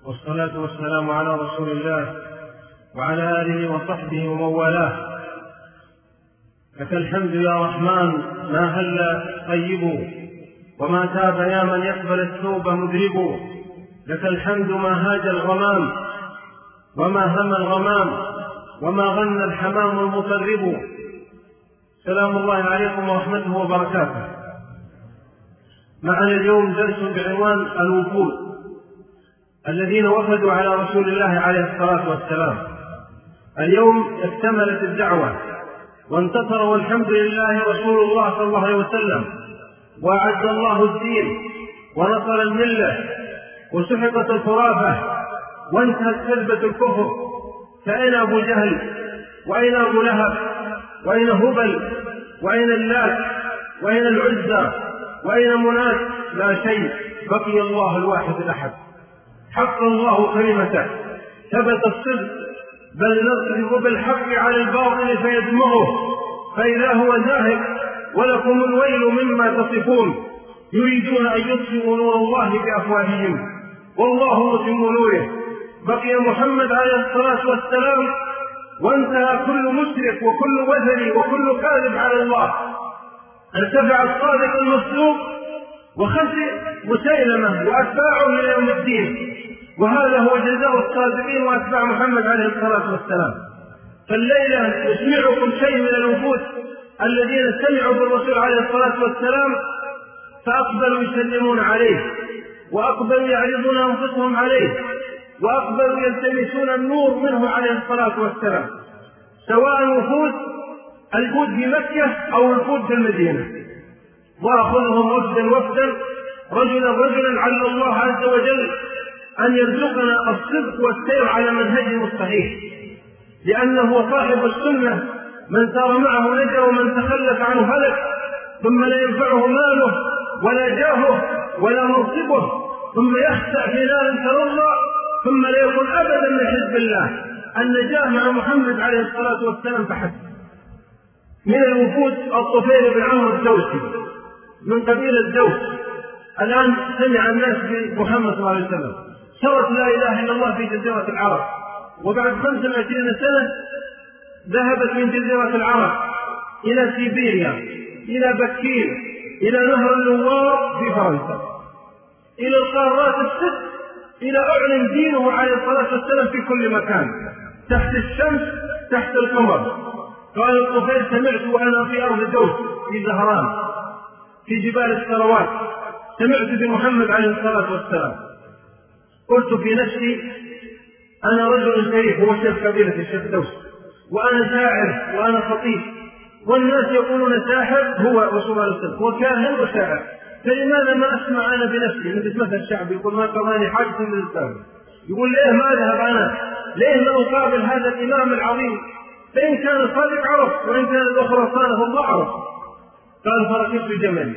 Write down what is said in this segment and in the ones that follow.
والصلاة والسلام على رسول الله وعلى آله وصحبه ومن والاه. لك الحمد يا رحمن ما هل طيب، وما تاب يا من يقبل التوب مذنب. لك الحمد ما هاج الغمام وما هم الغمام، وما غنى الحمام المطرب. سلام الله عليكم ورحمته وبركاته. معنا اليوم درس بعنوان الوفود الذين وفدوا على رسول الله عليه الصلاة والسلام. اليوم اكتملت الدعوة وانتصر والحمد لله رسول الله صلى الله عليه وسلم، وأعز الله الدين ونصر الملة، وسحقت الخرافة وانتهت كذبة الكفر. فأين أبو جهل، وأين أبو لهب، وأين هبل، وأين اللات، وأين العزى، وأين مناة؟ لا شيء، بقي الله الواحد الأحد. حق الله كلمته، ثبت الصدق، بل نضرب بالحق على الباطل فيدمغه فإذا هو ذاهب. ولكم الويل مما تصفون، يريدون أن يطفئوا نور الله بأفواههم والله متم نوره. بقي محمد عليه الصلاة والسلام، وانتهى كل مشرك وكل وثني وكل كاذب على الله. ارتفع الصادق المصدوق وخسر مسيلمة وأتباعه إلى يوم الدين، وهذا هو جزاء الصادقين وأتباع محمد عليه الصلاة والسلام. فالليلة نسمعكم شيء من الوفود الذين سمعوا بالرسول عليه الصلاة والسلام فأقبلوا يسلمون عليه، وأقبلوا يعرضون أنفسهم عليه، وأقبلوا يلتمسون النور منه عليه الصلاة والسلام، سواء الوفود في مكة أو الوفود في المدينة. وأخذهم وفدا رجلا على الله عز وجل أن يرزقنا الصدق والسير على منهجه الصحيح، لأنه صاحب السنة، من سار معه نجا ومن تخلف عنه هلك. ثم لا ينفعه ماله ولا جاهه ولا منصبه، ثم يخسأ في نار ترضى، ثم لا يكون أبدا من حزب الله. النجاة مع محمد عليه الصلاة والسلام فحسب. من الوفود الطفيل بن عمرو الدوسي من قبيلة دوس. الآن سمع الناس بمحمد صلى الله عليه وسلم، صارت لا إله إلا الله في جزيرة العرب، وبعد 25 سنة ذهبت من جزيرة العرب إلى سيبيريا، إلى بكين، إلى نهر اللوار في فرنسا، إلى القارات الست، إلى أعلن دينه عليه الصلاة والسلام في كل مكان، تحت الشمس، تحت القمر. قال الطفيل: سمعت وأنا في أرض دوس في زهران في جبال السروات، سمعت بمحمد عليه الصلاة والسلام. قلت في نفسي: أنا رجل شريف، هو شيخ قبيلة الشيخ دوس، وأنا شاعر وأنا خطيب، والناس يقولون ساحر هو رسول الله صلى الله عليه وسلم، وكاهن وشاعر، فلماذا ما أسمع أنا بنفسي؟ مثل مثل الشعب يقول: ما قضاني حاجة من الإسلام. يقول: ليه ما أذهب أنا؟ ليه ما أقابل هذا الإمام العظيم؟ فإن كان الصادق عرف، وإن كان الأخرى صانه الله عرف. قال: فركبت جملي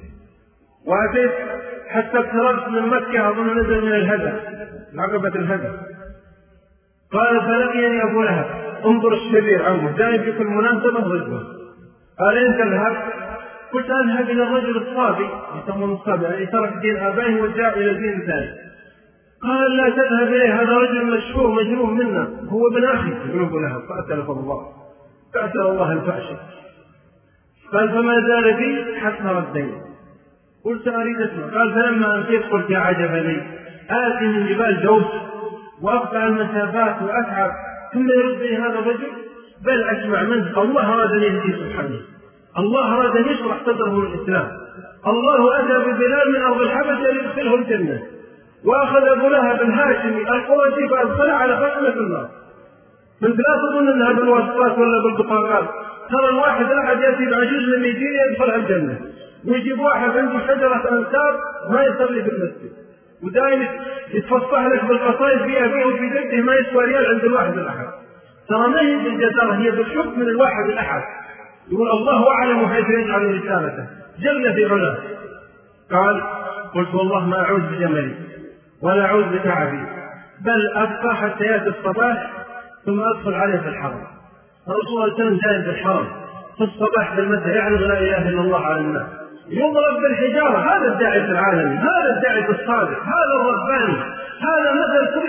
وأتيت حتى اقتربت من مكة، أظن نزل من الهدى، عقبة الهدى. قال: فلقيني أبو لهب، انظر الشرير عمه، دائما في كل مناسبة ضده. قال: أين تذهب؟ قلت: أذهب إلى الرجل الصابي، يسمون الصابي يعني ترك دين آبائه وجاء إلى دين ثاني. قال: لا تذهب إليه، هذا رجل مشهور مجنون منا، هو ابن أخي ابن أبو لهب، فأتلف الله، فأتل الله الفحش. قال: فما زال بي حتى ردني. قلت: أريد اسمع. قال: فلما أمسيت قلت: يا عجبا لي، آتي من جبال دوس وأقطع المسافات وأتعب، ثم يردني هذا الرجل؟ بل أسمع منه، الله أراد أن يهديه سبحانه، الله أراد أن يشرح صدره للإسلام، الله أتى ببلال من أرض الحبشة ليدخله الجنة، وأخذ أبو لهب الهاشمي القرشي فأدخله على خشمة النار. فأنت لا تظن أنها بالواسطات ولا بالبطاقات، ترى الواحد أحد يأتي بعجوز لم يجي يدخل الجنة، ويجيب واحد عنده شجرة أنساب ما يصلي في المسجد، ودائما يتفصح لك بالقصائد في أبيه وفي جده، ما يسوى ريال عند الواحد الأحد. ترى ما هي بالجدارة، هي بالحب من الواحد الأحد. يقول: الله أعلم حيث يجعل رسالته جل في علاه. قال: قلت: والله ما أعوذ بجملي ولا أعوذ بتعبي، بل أبقى حتى يأتي الصباح ثم أدخل عليه في الحرم. الرسول صلى الله عليه وسلم جاء في الحرم في الصباح بالمساء يعرض لا إله إلا الله على الناس، يضرب بالحجارة. هذا الداعي العالمي، هذا الداعي الصادق، هذا الرباني، هذا مثل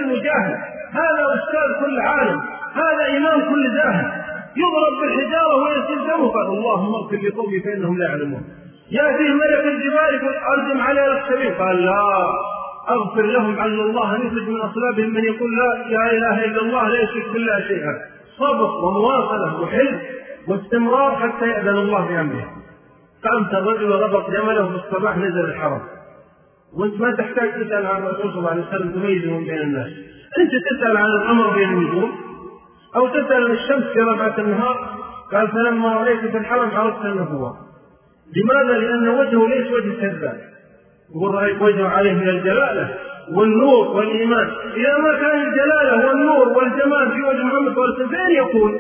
قدام كل زاهد يضرب بالحجارة ويسيل دمه، قال اللهم اغفر لقومي فإنهم لا يعلمون. يأتيه ملك الجبال يقول أرجم على السبيل، قال لا أغفر لهم عل الله يخرج من أصلابهم من يقول لا إله إلا الله لا يشرك بالله شيئا. صبر ومواصلة وحلم واستمرار حتى يأذن الله بأمره. قامت الرجل وربط جمله في الصباح نزل الحرم. وانت ما تحتاج تسأل عن الرسول صلى الله عليه وسلم تميزهم بين الناس، انت تسأل عن القمر بين النجوم او تسأل عن الشمس في ربعة النهار. قال فلما رأيت في الحرم عرفت انه هو. لماذا؟ لأن وجهه ليس وجه كذاب، ورأيت وجهه عليه من الجلالة والنور والإيمان. إذا ما كان الجلالة والنور والجمال في وجه محمد صلى الله عليه وسلم فين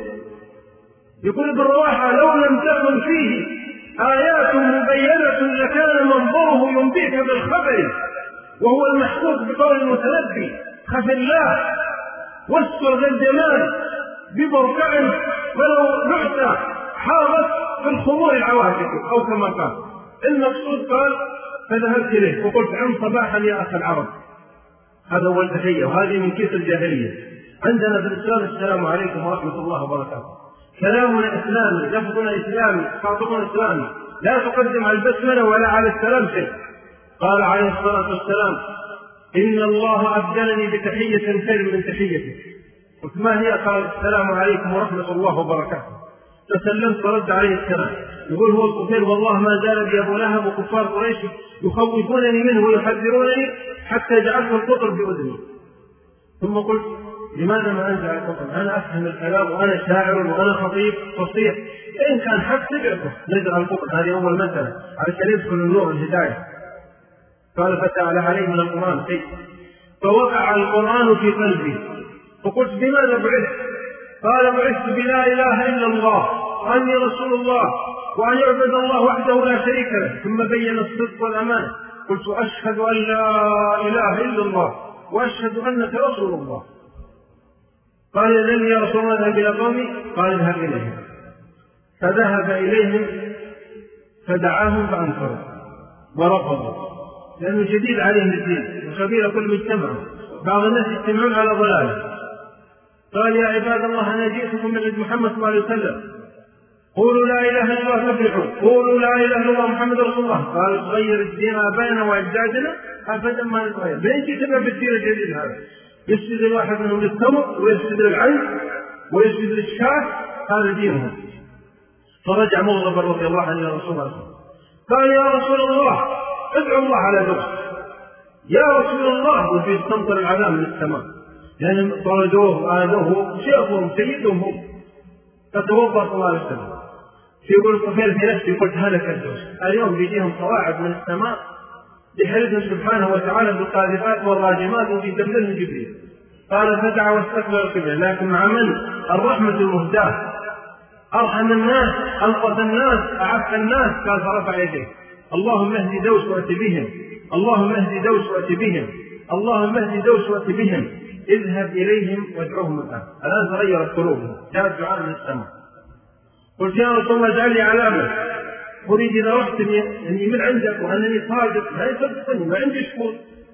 يقول ابن رواحة لو لم تكن فيه آيات مبينة لكان منظره ينبيك بالخبر، وهو المحفوظ بقول المتنبي خف الله واستر ذا الجمال ببركع ولو نعسى حارت في الخمور العواتق أو كما قال. المقصود قال فذهبت إليه وقلت عم صباحا يا أخي العرب. هذا هو التحية، وهذه من كيس الجاهلية. عندنا في الإسلام السلام عليكم ورحمة الله وبركاته، كلامنا إسلامي، لفظنا إسلامي، خاطبنا إسلامي، لا تقدم على البسملة ولا على السلام شيء. قال عليه الصلاة والسلام إن الله أبدلني بتحية خير من تحيته. قلت ما هي؟ قال السلام عليكم ورحمة الله وبركاته. تسلمت ورد عليه السلام. يقول هو الكفير والله ما زال بي أبو لهب وكفار قريش يخوفونني منه ويحذرونني حتى جعلت القطر بأذني. ثم قلت لماذا ما أنزع القطر؟ أنا أفهم الكلام وأنا شاعر وأنا خطيب فصيح، إن كان حق تبعته نزع القطر. هذه أول مسألة علشان يدخل النور الهداية. قال فتعالى عليه من القرآن شيء، فوقع القرآن في قلبي. فقلت بماذا بعثت؟ قال بعثت بلا إله إلا الله وأني رسول الله وأن يعبد الله وحده لا شريك له. ثم بين الصدق والأمانة. قلت أشهد أن لا إله إلا الله وأشهد أنك رسول الله. قال إذن يا رسول الله اذهب إلى قومي. قال اذهب إليهم. فذهب إليهم فدعاهم فأنكروا ورفضوا، لأنه شديد عليهم الدين وخبير كل مجتمع، بعض الناس يجتمعون على ضلاله. قال يا عباد الله أنا جئتكم من عند محمد صلى الله عليه وسلم، قولوا لا إله إلا الله تفلحون، قولوا لا إله إلا الله محمد رسول الله. قال تغير الدين آبائنا وأجدادنا أبدا ما نتغير. ليش يتبع بالدين الجديد هذا؟ يسجد الواحد منهم للتمر ويسجد للعين ويسجد للشاة، هذا دينهم. فرجع مغضبا رضي الله عنه رسول الله. قال يا رسول الله ادعو الله على دوس. يا رسول الله وفي تمطر العذاب من السماء، يعني طردوه وآذوه شيخهم سيدهم هم. فتوضأ صلى الله عليه وسلم. يقول الكفير في نفسي قلت هلك الدوس، اليوم بيجيهم قواعد من السماء بحلفه سبحانه وتعالى بالقاذفات والراجمات وبيدمرهم جبريل. قال فدعا واستكبر القبلة، لكن مع من؟ الرحمة المهداة، أرحم الناس، ألطف الناس، أعف الناس. قال فرفع يديه اللهم اهد دوس وأت بهم، اللهم اهد دوس وأت بهم، اللهم اهد دوس وأت بهم، اذهب إليهم وادعوهم الآن تغيرت قلوبهم، جاء الدعاء من السماء. قلت يا رسول الله اجعل لي علامة، أريد إذا رحت أني من عندك وأنني صادق لا يصدقني ما عندي شكور.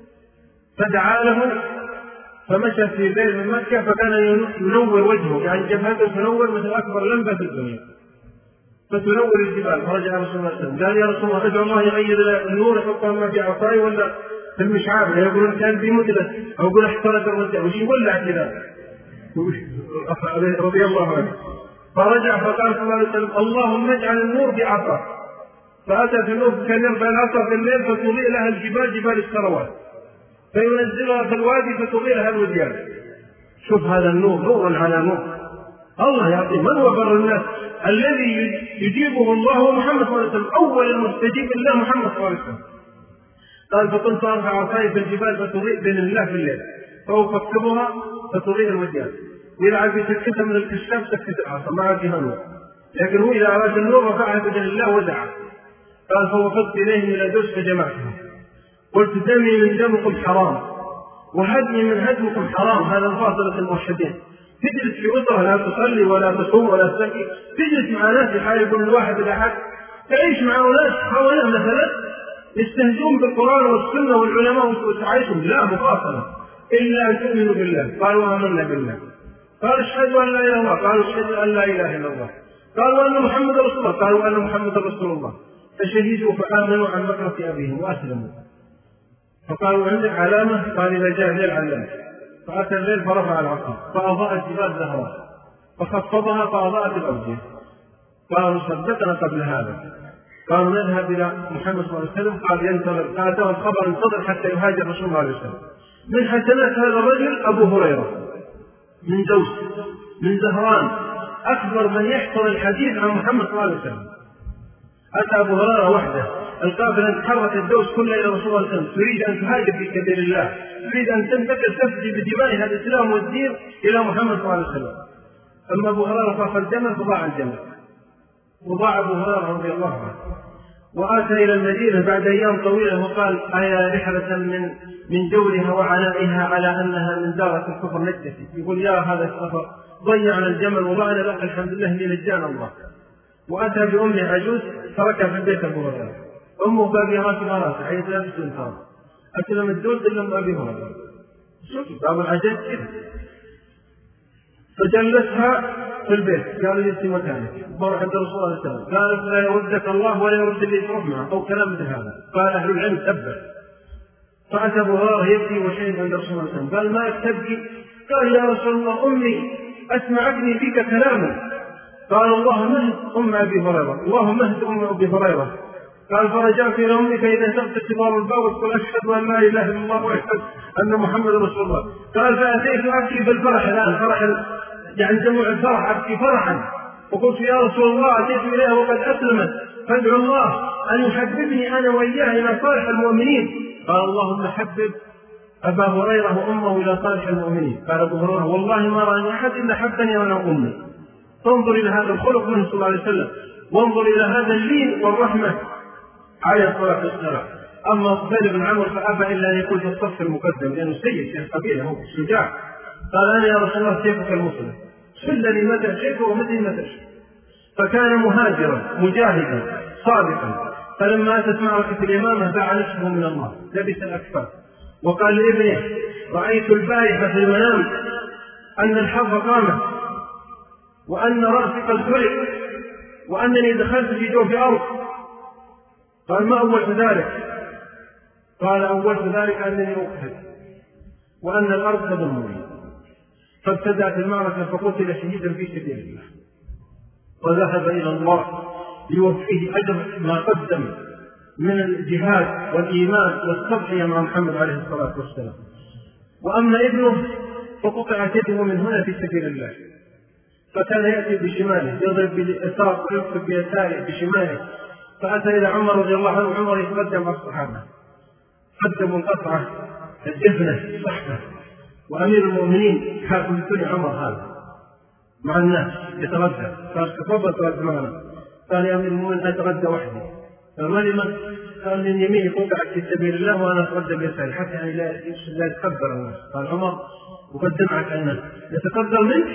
فدعا له فمشى في بيت من مكة فكان ينور وجهه، يعني جبهته تنور مثل أكبر لمبة في الدنيا فتنور الجبال. فرجع رسول الله صلى الله عليه وسلم قال يا رسول الله ادعو الله يغير النور يحطها ما في عصاي ولا في المشعاب، يقولون كان في مدلس أو يقول احترق الرجال وش يولع كذا رضي الله عنه. فرجع فقال صلى الله عليه وسلم اللهم اجعل النور بعصا. فأتى في النور كان يرفع العصا في الليل فتضيء لها الجبال جبال السروات، فينزلها في الوادي فتضيء لها الوديان. شوف هذا النور نور على نور. الله يعطيه. من هو بر الناس؟ الذي يجيبه الله ومحمد صلى الله عليه وسلم، أول المستجيب الله محمد صلى الله عليه وسلم. قال فكنت أرفع عصاي في الجبال فتضيء بين الله في الليل، فأكتبها فتضيء الوديان، وإذا عاد يسكتها من الكشاف سكت العصا ما عاد فيها نور، لكن هو إذا أراد النور رفعها بين الله ودعا. قال فوفدت إليهم إلى دوس فجمعتهم، قلت دمي من دمكم حرام وهدمي من هدمكم حرام. هذا الفاصلة الموحدين. تجلس في أسرة لا تصلي ولا تصوم ولا تزكي، تجلس مع ناس يحاربون الواحد الأحد، تعيش مع ناس حواليه مثلا يستهزئون بالقرآن والسنة والعلماء وتعيشهم، لا مفاصلة إلا أن تؤمنوا بالله. قالوا آمنا بالله. قال اشهد أن لا إله إلا الله. قالوا اشهد أن لا إله إلا الله. قالوا أن محمد رسول الله. قالوا أن محمد رسول الله. فشهدوا فآمنوا عن بكرة أبيهم وأسلموا. فقالوا عندك علامة؟ قال إذا جاء الليل علمت. فأتى الليل فرفع العصا فأضاءت جبال زهراء فخفضها فأضاءت الأوجه. قالوا صدقنا قبل هذا. قالوا نذهب إلى محمد صلى الله عليه وسلم. قال ينتظر. فأتاه الخبر انتظر حتى يهاجر رسول الله عليه وسلم. من حسنات هذا الرجل أبو هريرة من دوس من زهران أكبر من يحفظ الحديث عن محمد صلى الله عليه وسلم. أتى أبو هريرة وحده. القافلة تحرك الدوس كلها إلى رسول الله صلى الله عليه وسلم تريد أن تهاجر في سبيل الله، تريد أن تنتقل تفدي بدمائها الإسلام والدين إلى محمد صلى الله عليه وسلم. أما أبو هريرة طاف الجمل فضاع الجمل وضاع أبو هريرة رضي الله عنه. وآتى إلى المدينة بعد أيام طويلة وقال أيا رحلة من جورها وعنائها على أنها من دارة الكفر نجتي. يقول يا هذا السفر ضيعنا الجمل وضعنا لك الحمد لله اللي نجانا الله. وأتى بأمه عجوز تركها في البيت أبو هريرة. أمه باقي راسها راسها حيث لا تسلم أسلم الدول إلا من أبي هريرة. شوف باب العجز كذا. فجلسها في البيت قال لي في مكانك بروح عند رسول الله صلى الله عليه وسلم. قالت لا يردك الله ولا يرد اللي يروح معه أو كلام مثل هذا. قال أهل العلم تبت. فأتى أبو هريرة يبكي وشهد عند رسول الله صلى الله عليه وسلم. قال ما تبكي؟ قال يا رسول الله أمي أسمعتني فيك كلاما. قال اللهم اهد أم أبي هريرة، اللهم اهد أم أبي هريرة. قال فرجعت إلى أمي فإذا انتبت كبار الباب وتقول أشهد أن لا إله إلا الله وأشهد أن محمد رسول الله. قال فأتيت أبكي بالفرح الآن فرح يعني جمع الفرح أبكي فرحا. وقلت يا رسول الله أتيت إليها وقد أسلمت فادعو الله أن يحببني أنا وإياه إلى صالح المؤمنين. قال اللهم حبب أبا هريرة وأمه إلى صالح المؤمنين. قال أبو هريرة والله ما رأني أحد إلا حبني وأنا أمي. فانظر إلى هذا الخلق منه صلى الله عليه وسلم، وانظر إلى هذا اللين والرحمة عليه الصلاة والسلام. أما طفيل بن عمرو فأبى إلا أن يكون في الصف المقدم لأنه سيد في القبيلة هو شجاع. قال أنا يا رسول الله سيفك المسلم سلني متى شئت ومتى متى شئت. فكان مهاجرا مجاهدا صادقا. فلما أتت معركة الإمامة باع نفسه من الله لبس الأكفاف. وقال لابنه رأيت البارحة في المنام أن الحرب قامت وأن رأسي قد حرق وأنني دخلت في جوف أرض. قال ما أولت ذلك؟ قال أولت ذلك أنني أقتل وأن الأرض تضمني. فابتدأت المعركة فقتل شهيدا في سبيل الله وذهب إلى الله ليوفيه أجر ما قدم من الجهاد والإيمان والتضحية مع محمد عليه الصلاة والسلام. وأما ابنه فقطعت يده من هنا في سبيل الله. فكان يأتي بشماله يضرب باليسار ويكتب بيساره بشماله. فأتى إلى عمر رضي الله عنه. عمر يتقدم على الصحابة قدموا القطعة الدفنة صحبة. وأمير المؤمنين حاكم الدنيا عمر هذا مع الناس يتغدى. قال تفضل تغدى معنا. قال يا أمير المؤمنين أتغدى وحدي. قال ولما؟ قال من يميني قطعت في سبيل الله وأنا أتغدى بيساري حتى يعني لا يتكبر الناس. قال عمر أقدم على الناس يتقدر منك.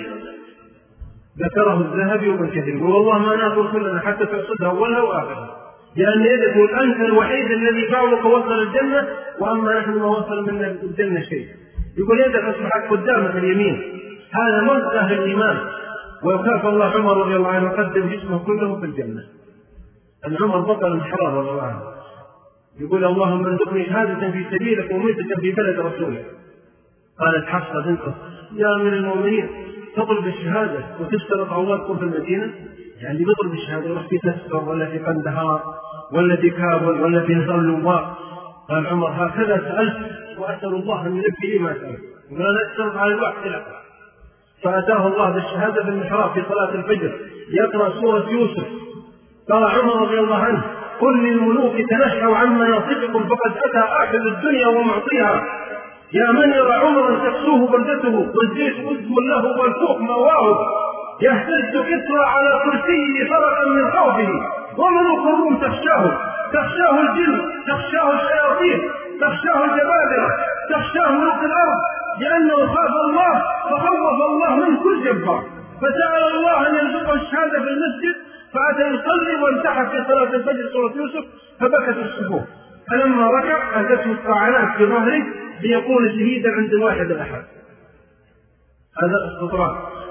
ذكره الذهبي وابن كثير والله ما ناكل كلنا حتى تقصدها أولها وآخرها لأن يدك أنت الوحيد الذي فعلك وصل الجنة وأما نحن ما وصل من الجنة شيء. يقول يدك أصبحت قدامك اليمين. هذا موت أهل الإيمان. ويخاف الله عمر رضي الله عنه قدم جسمه كله في الجنة. أن عمر بطل الحرام رضي الله عنه يقول اللهم ارزقني شهادة في سبيلك وميتة في بلد رسولك. قالت حفصة بنته يا أمير المؤمنين تطلب الشهادة وتشترط الله تكون في المدينة؟ يعني بيطلب الشهادة يروح في تسكر ولا في قندهار ولا في كابل ولا في نهر اللواء. قال عمر هكذا سألت وأسأل الله أن يلبي لي ما سألت ولا نشترط على الوقت لا. فأتاه الله بالشهادة في المحراب في صلاة الفجر يقرأ سورة يوسف. قال عمر رضي الله عنه كل الملوك تنحوا عن مناصبكم فقد أتى آخذ الدنيا ومعطيها. يا من يرى عمرا تكسوه بردته والزيت أذب له والفوق مواه. يهتز كسرى على كرسيه فرقا من خوفه وملوك الروم تخشاه الجن تخشاه الشياطين تخشاه الجبابرة تخشاه ملوك الأرض لأنه خاف الله فخوف الله من كل جبار. فسأل الله أن يرزقه الشهادة في المسجد فأتى يصلي وانتحى في صلاة الفجر سورة يوسف فبكت الصفوف. فلما ركع أتته الطعنات في ظهره ليكون شهيدا عند الواحد الأحد. هذا السطران.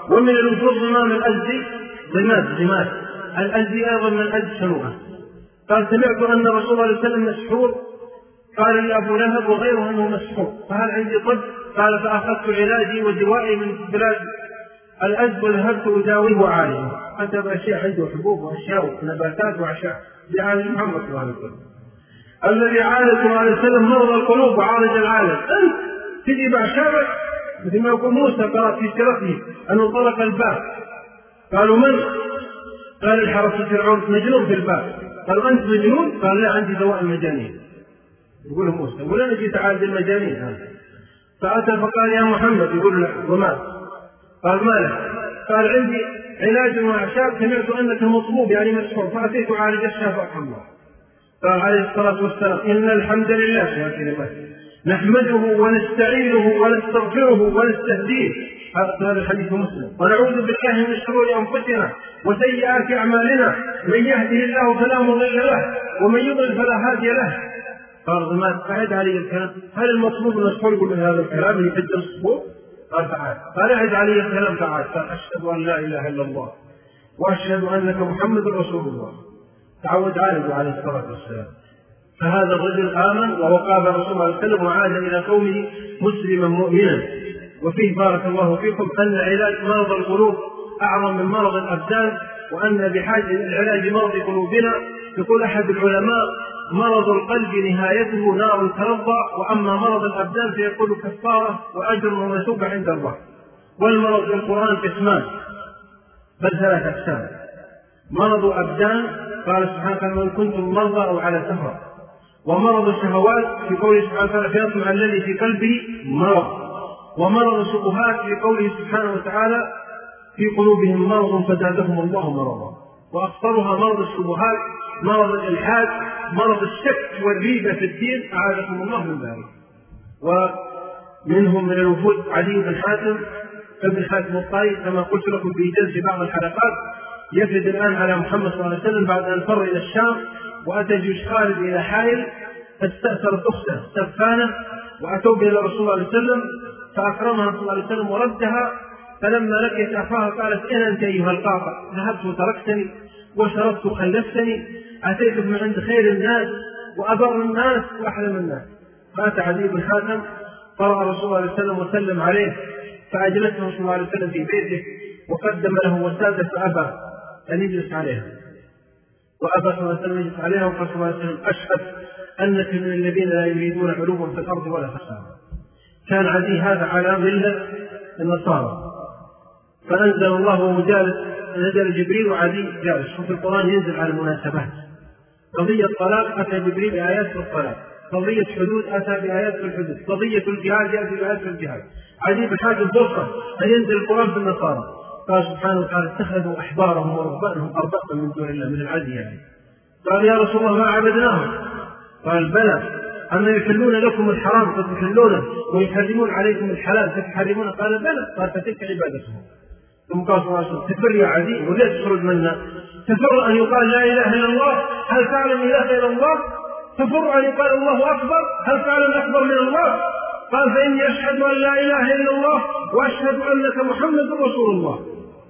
ومن الوفود ضمام الأزدي ضماد الأزدي أيضا من الأزد شنوءة. قال سمعت أن رسول الله صلى الله عليه وسلم مسحور، قال لي أبو لهب وغيره أنه مسحور، فهل عندي طب؟ قال فأخذت علاجي ودوائي من بلاد الأزد وذهبت أداويه وعالجه. حتى بأشياء عنده حبوب وأشياء ونباتات وأشياء بعالج محمد صلى الله عليه وسلم الذي عالج صلى الله عليه وسلم مرض القلوب وعالج العالم. أنت تجي بأعشابك مثل ما يقول موسى قرأ في سيرته أنه طرق الباب، قالوا من؟ قال الحرس فرعون مجنون في الباب. قالوا أنت مجنون؟ قال لا عندي دواء المجانين. يقول موسى ولا نجي تعالج المجانين هذا. فأتى فقال يا محمد، يقول له وما؟ قال ما له؟ قال عندي علاج وأعشاب سمعت أنك مطلوب يعني مسحور فأتيت أعالج الشافع الله. قال عليه الصلاة والسلام إن الحمد لله نحمده ونستعينه ونستغفره ونستهديه، هذا الحديث مسلم، ونعوذ بالله من شرور أنفسنا وسيئات أعمالنا، من يهده الله فلا مضل له ومن يضلل فلا هادي له. قال ضماد أعد علي الكلام، هل المطلوب أن أدخل من هذا الكلام اللي يفجر الصبور؟ قال تعال. قال أعد علي الكلام تعال. قال أشهد أن لا إله إلا الله وأشهد أنك محمد رسول الله. تعود عليه الصلاة والسلام. فهذا الرجل آمن ووقع رسول الله صلى الله عليه وسلم وعاد إلى قومه مسلما مؤمنا. وفيه بارك الله فيكم أن علاج مرض القلوب أعظم من مرض الأبدان، وأن بحاجة إلى علاج مرض قلوبنا. يقول أحد العلماء مرض القلب نهايته نار ترضى، وأما مرض الأبدان فيقول كفارة وأجر ومثوبة عند الله. والمرض في القرآن قسمان بل 3 أقسام. مرض أبدان قال سبحانه وإن كنتم مرضى أو على سفر، ومرض الشهوات في قوله سبحانه وتعالى فيطمع الذي في قلبه مرض، ومرض الشبهات في قوله سبحانه وتعالى في قلوبهم مرض فزادهم الله مرضا. وأخطرها مرض الشبهات، مرض الإلحاد، مرض الشك والريبة في الدين، أعاذكم الله من ذلك. ومنهم من الوفود علي بن حاتم ابن حاتم الطائي كما قلت لكم في جلسة بعض الحلقات، يفد الآن على محمد صلى الله عليه وسلم بعد أن فر إلى الشام، وأتى جيش خالد إلى حائل فاستأثرت أخته سفانة، وأتوا بها إلى رسول الله صلى الله عليه وسلم فأكرمها صلى الله عليه وسلم وردها. فلما لقيت أخاها قالت إن أنت أيها القاطع ذهبت وتركتني وشربت وخلفتني، أتيت من عند خير الناس وأبر الناس وأحلم الناس. فأتى علي بن حاتم قرأ رسول الله صلى الله عليه وسلم وسلم عليه، فأجلسه صلى الله عليه وسلم في بيته وقدم له وسادة فأبى أن يجلس عليها، وأبى صلى الله عليه وسلم يجلس عليها. وقال صلى الله عليه وسلم أشهد أنك من الذين لا يريدون علوا في الأرض ولا فسادا. كان عدي هذا على ملة النصارى، فأنزل الله وجالس نزل جبريل وعدي جالس. وفي القرآن ينزل على المناسبات، قضية طلاق أتى جبريل بآيات في الطلاق، قضية حدود أتى بآيات في الحدود، قضية الجهاد يأتي بآيات في الجهاد. عدي بحاجة فرصة أن ينزل القرآن في النصارى. قال سبحانه وتعالى اتخذوا أحبارهم ورهبانهم أربابا من دون الله، من العدي يعني. قال يا رسول الله ما عبدناهم. قال بلى، أما يحلون لكم الحرام فتحلونه ويحرمون عليكم الحلال فتحرمونه. قال بلى. قال فتلك عبادتهم. ثم قال صلى الله عليه وسلم تفر يا عدي وليس تخرج منا، تفر أن يقال لا إله إلا الله، هل تعلم إله إلا الله؟ تفر أن يقال الله أكبر، هل تعلم أكبر من الله؟ قال فإني أشهد أن لا إله إلا الله وأشهد أنك محمد رسول الله.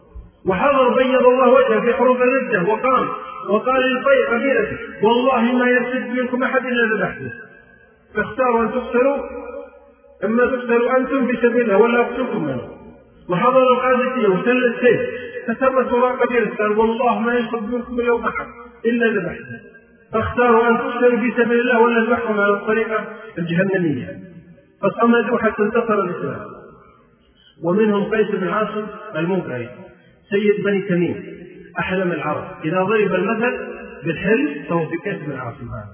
وحضر بيض الله وجهه في حروف الردة وقام وقال للقيء قبيلته والله ما يرتد منكم أحد إلا ذبحته، فاختاروا أن تقتلوا، إما تقتلوا أنتم في سبيل الله ولا أقتلكم منه. وحضر القادسية وسل السيف فثبت وراء قبيلته قال والله ما يشرب منكم اليوم أحد إلا ذبحته، فاختاروا أن تقتلوا في سبيل الله ولا ذبحهم على الطريقة الجهنمية، فصمدوا حتى انتصر الإسلام. ومنهم قيس بن عاصم المنكري سيد بني تميم أحلم العرب، إذا ضرب المثل بالحلم فهو في قيس بن عاصم. هذا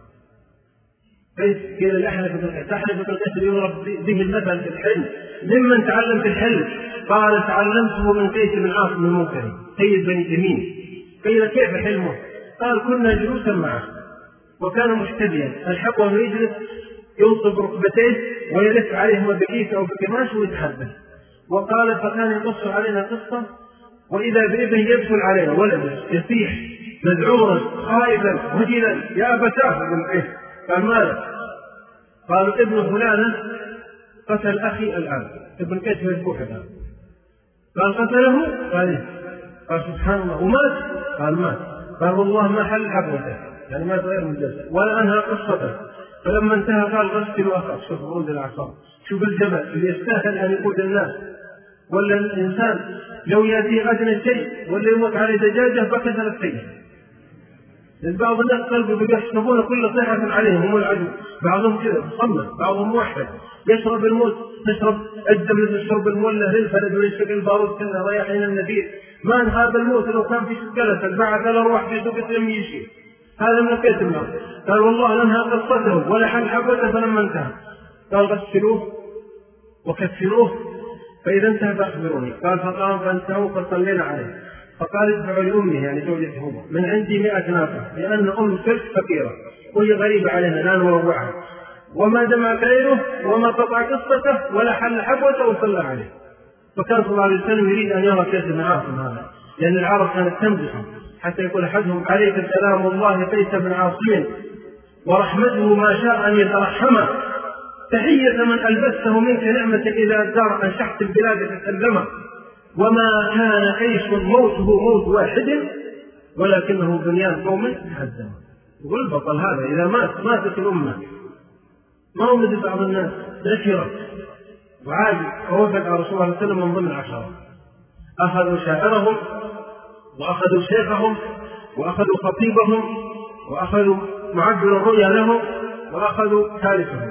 قيس قيل تحلف بالقيس يضرب به المثل في الحلم، ممن تعلم في الحلم؟ قال تعلمته من قيس بن عاصم المنكري سيد بني تميم. قيل كيف حلمه؟ قال كنا جلوسا معه وكان مشتبيا، الحقه أن يجلس ينصب ركبتيه ويلف عليهما بكيس أو بقماش ويتحدث. وقال فكان يقص علينا قصة وإذا بابنه يدخل علينا ولد يصيح مذعورا خائفا وجلا يا أبتاه. قال ماذا؟ قالوا ابن فلانة قتل أخي الآن، ابن قيس مذبوح الآن. قال قتله؟ قال إيه؟ قال سبحان الله. ومات؟ قال مات. قال والله ما حل حبوته، يعني مات غير مجزء ولا أنهى قصته. فلما انتهى قال غسلوا أخر. شوف ورود الأعصاب، شوف الجبل اللي يستاهل أن يقود الناس، ولا الإنسان لو يأتي أدنى شيء ولا يموت عليه دجاجة بكثرة شيء. بعض الناس قلبوا يحسبون كل صيحة عليهم هم العدو، بعضهم كذا صمت، بعضهم موحد يشرب الموت، تشرب الدم مثل شرب المولى للفلد ويشرب البارود كله رياحين النفير. ما هذا الموت لو كان في سكلة بعث الأرواح في سوق لم يشيء. هذا من كيت النار. قال والله لنها قصته ولا حل حبته. فلما انتهى قال غسلوه وكفروه فإذا انتهى فأخبروني. قال فقام فانتهوا فصلينا عليه. فقال ادفعوا لأمه يعني زوجته هو من عندي 100 ناقة، لأن أم سلف فقيرة وهي غريبة علينا لا نروعها، وما دمع كيله وما قطع قصته ولا حل حبوته وصلى عليه. فكان صلى الله عليه وسلم يريد أن يرى كيس بن عاصم هذا، لأن العرب كانت تمدحه حتى يقول أحدهم عليك سلام الله كيس بن عاصم ورحمته ما شاء أن يترحمه، تحية من ألبسته منك نعمة إلى الدار أنشحت البلاد تسلمه، وما كان كيس موته موت واحد ولكنه بنيان قوم تهدم. يقول البطل هذا إذا ماتت الأمة ما هو مثل بعض الناس ذكرت وعاد ووفد على رسول الله صلى الله عليه وسلم من ضمن العشرة، أخذوا شاعرهم وأخذوا شيخهم وأخذوا خطيبهم وأخذوا معبر الرؤيا لهم وأخذوا ثالثهم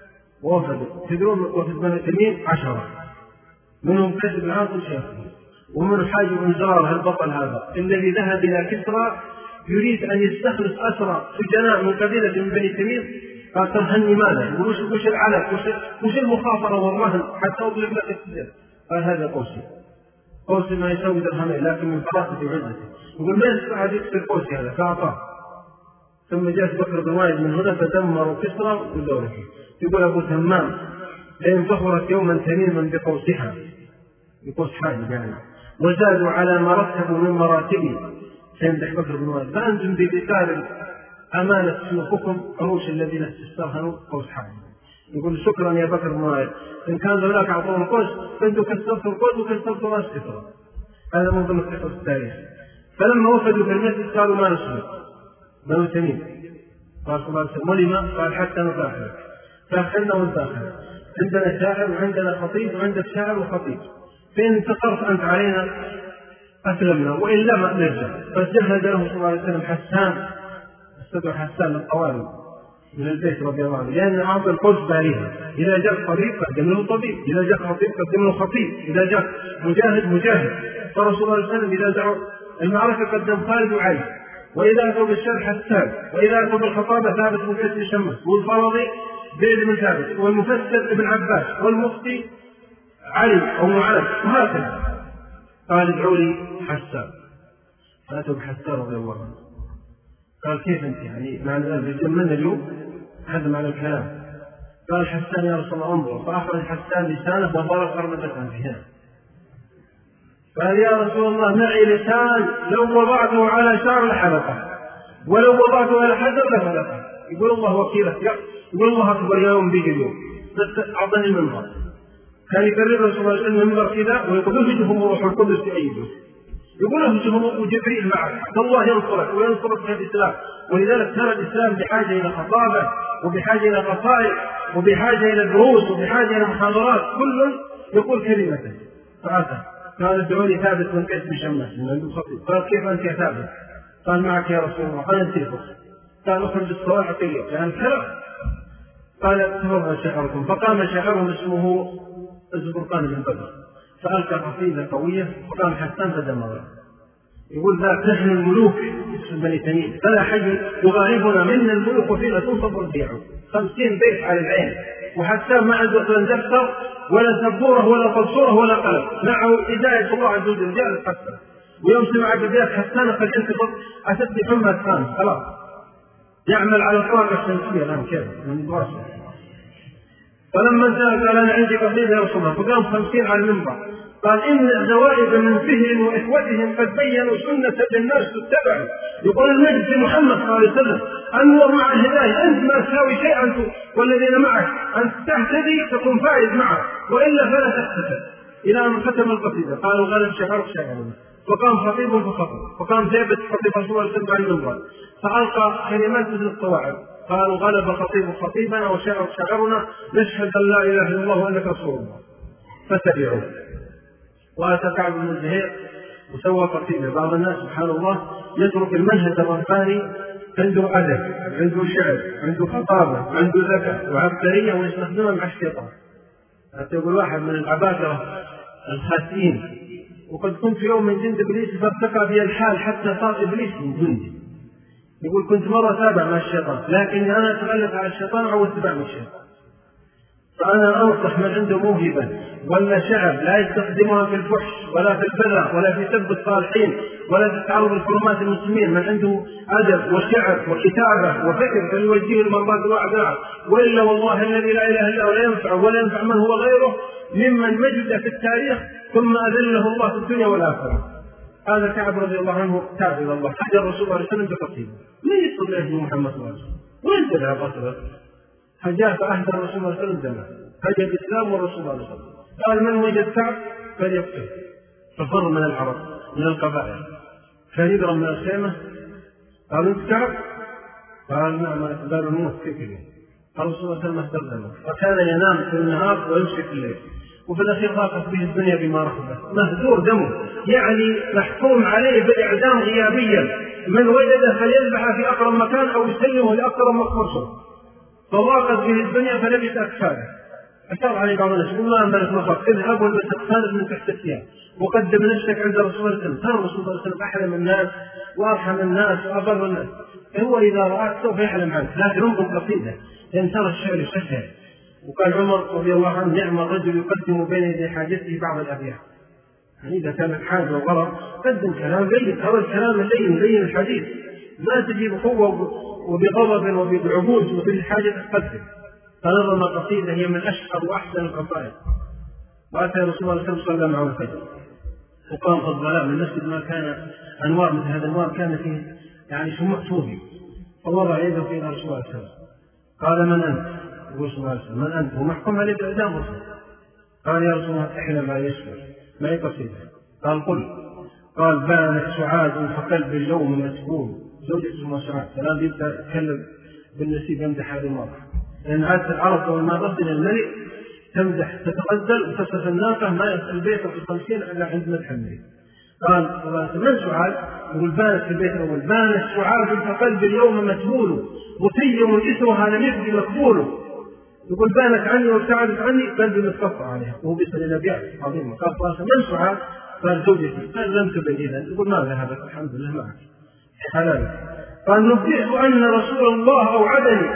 ووفدوا تدرون وفد بني تميم 10 منهم كيس بن عاصم شيخهم، ومن حاج بن زرار البطل هذا الذي ذهب إلى كسرى يريد أن يستخلص أسرى سجناء من قبيلة من بني تميم. قال ترهني ماذا؟ وش العلف وش المخاطرة والرهن حتى أطلب لك السجن؟ قال هذا قوسي ما يسوي درهمين لكن من فراسة وعزته. يقول ما يستطيع يكسر قوسي هذا فأعطاه. ثم جاء بكر بن وائل من هنا فدمروا كسرى ودولته. يقول أبو تمام لئن ظهرت يوما تميما بقوسها بقوس حاجب يعني وزادوا على ما رتبوا من مراتبي سيمدح بكر بن وائل فأنتم ببثار أمانة سلوككم أروش الذين استسترهنوا قوس حاجب. يقول شكرا يا بكر بن وائل إن كان ذولاك أعطوهم القوس فأنتم كسرتوا القوس وكسرتوا راس كسرى. هذا من ضمن قصص التاريخ. فلما وفدوا في المسجد قالوا ما نسلك بنو تميم. قال صلى الله عليه وسلم ولما؟ قال حتى نفاخر فأخذنا ونفاخر عندنا شاعر وعندنا خطيب وعندك شاعر وخطيب، فإن انتصرت أنت علينا أسلمنا وإلا ما نرجع. فجهز له صلى الله عليه وسلم حسان استدعى حسان القوارب من البيت رضي الله عنه لأن أعطى القوس باليها. إذا جاء طبيب قدم له طبيب، إذا جاء خطيب قدم له خطيب، إذا جاء مجاهد. فرسول الله عليه وسلم إذا دعوا المعركة قدم خالد وعلي، وإذا أتوا بالشر حسان، وإذا أتوا بالخطابة ثابت بن قيس بن شمس، والفرضي زيد بن ثابت، والمفسر ابن عباس، والمفتي علي أو معاذ وهكذا. قال ادعوا لي حسان. فأتوا بحسان رضي الله عنه. قال كيف أنت يعني معنى ذلك جملنا اليوم هذا معنى الكلام. قال حسان يا رسول الله انظر. فأخرج حسان لسانه وضرب خرمة في هنا. قال يا رسول الله معي لسان لو وضعته على شعر الحلقة ولو وضعته على حجر لفلقه. يقول الله وكيلك يقول الله أكبر يا يوم بيجي اليوم أعطني المنبر. كان يقرر رسول الله عليه المنبر كذا ويقول هجهم روح القدس يأيده، يقول هجهم وجبريل معك الله ينصرك وينصرك في الإسلام. ولذلك كان الإسلام بحاجة إلى خطابة وبحاجة إلى قصائد وبحاجة إلى دروس وبحاجة إلى محاضرات كل يقول كلمته. فأتى قال ادعوني ثابت بن قيس بن شمس من عنده خطيب. قال كيف أنت يا ثابت؟ قال معك يا رسول الله. قال انتهي. قال اخرج الصلاة حقيقية يعني كلام. قال تفضل شاعركم. فقام شاعرهم اسمه الزبرقان بن بدر فألقى قصيدة قوية وقام حسان فدمر. يقول ذاك نحن الملوك اسم بني تميم فلا حي يغالبنا منا الملوك وفينا تنصب البيع 50 بيت على العين. وحسان ما عنده دفتر ولا سبورة ولا قصورة ولا قلم معه هداية الله عز وجل جاء الحسان. ويوم سمع بداية حسان قد انتقض أسد محمد خان خلاص يعمل على الطاقة الشمسية الآن كيف من الدراسة. فلما انتهى قال أنا عندي قصيدة يا رسول الله. فقام 50 على المنبر قال إن الزوائد من فهر وإخوتهم قد بينوا سنة الناس تتبع. يقول المجد محمد صلى الله عليه وسلم أنور مع الهداية. أنت ما تساوي شيء أنت والذين معك أنت تهتدي تكون فائز معك وإلا فلا تهتدي. إلى أن ختم القصيدة قالوا غلب شعرك شاعرنا، فقام خطيب فخطب، فقام ثابت خطيب رسول الله صلى الله عليه وسلم فألقى كلمات مثل الصواعق، قالوا غلب خطيب خطيبنا وشاعر شاعرنا، نشهد أن لا إله إلا الله وأنك رسول الله. فتبعوا. وأتى كعب بن الزهير وسوى قصيدة. بعض الناس سبحان الله يترك المنهج الرباني، عنده أدب، عنده شعر، عنده خطابة، عنده ذكاء وعبقرية، ويستخدمها مع الشيطان. حتى يقول واحد من العباقرة الخاسئين: وقد كنت يوم من جند إبليس فارتقى بي الحال حتى صار إبليس من جندي. يقول كنت مرة تابع مع الشيطان، لكني أنا أتغلب على الشيطان أو اتباع من الشيطان. فأنا أنصح من عنده موهبة ولا شعر لا يستخدمها في الفحش ولا في البذاء ولا في سب الصالحين ولا في تعرض الحرمات المسلمين، من عنده أدب وشعر وكتابة وفكر فليوجهه المرضات الواعداء، وإلا والله الذي لا إله إلا هو لا ينفع ولا ينفع من هو غيره ممن مجد في التاريخ ثم أذله الله في الدنيا والآخرة. هذا كعب رضي الله عنه تاب إلى الله، حج الرسول صلى الله عليه وسلم بقصيدة. من يصل إليه محمد صلى الله عليه وسلم؟ وين تدعى قصيدة؟ فجاء فأهدى الرسول صلى الله عليه وسلم دمه، هدى الإسلام والرسول صلى الله عليه وسلم. قال من وجد كعب فليقتل. ففر من العرب من القبائل، كان يقرب من الخيمة. قال أنت كعب؟ قال نعم. قالوا الموت كيف اليوم؟ الرسول صلى الله عليه وسلم اهدى دمه، وكان ينام في النهار ويمشي في الليل، وفي الأخير ضاقت به الدنيا بما رحبت، مهدور دمه، يعني محكوم عليه بالإعدام غيابيا. من وجد فليذبح في أقرب مكان أو يسلمه لأقرب مقبرته. فضاقت به الدنيا فلبس أكفاله. أشار عليه بعض الناس: والله أمرت مخاف، اذهب والبس أكفالك من تحت الثياب وقدم نفسك عند رسول الله صلى الله عليه وسلم. كان الرسول صلى الله عليه وسلم أحلم الناس وأرحم الناس وأبر الناس، هو إذا رآك سوف يحلم عنك. لكن انظر قصيدة لأن ترى الشعر سهل. وقال عمر رضي الله عنه: نعم الرجل يقدم بين يدي حاجته بعض الأبيات. يعني إذا كانت حاجة وغرض قدم كلام لين، هذا الكلام اللين لين الحديث، ما تجيب قوة وبغضب وبعبود وفي الحاجة تقدم. فنظم قصيدة هي من أشهر وأحسن القصائد. وأتى رسول الله صلى الله عليه وسلم معه الفجر، وقام في الظلام المسجد ما كان أنوار مثل هذا الأنوار، كان فيه يعني شموع صوفي، فوضع يده في رسول الله صلى الله عليه وسلم. قال من أنت؟ يقول صلى الله عليه وسلم من أنت؟ ومحكوم عليه بإعدام رسول. قال يا رسول الله احلم ما يشفر، ما هي قصيدة؟ قال قل. قال بانت سعاد فقلب اليوم مسكون. زوجة اسمها سعاد، فلا يبدأ يتكلم بالنسيب يمدح هذه المرأة، لأن عادة العرب أول ما تصل النبي تمدح تتغزل وتصف الناقة ما يصل البيت في 50 إلا عند مدح النبي. قال من سعاد؟ يقول بانت في البيت الأول: بانت سعاد فقلب اليوم مسهول متيم اسمها لم يبدي مقبول. يقول بانت عني وابتعدت عني قلبي متقطع عليها، وهو بيصل إلى أبيات عظيمة. قال من سعاد؟ قال زوجتي. قال لم تبن إذا. يقول ماذا هذا؟ الحمد لله معك حلال. قال نبئت أن رسول الله أوعدني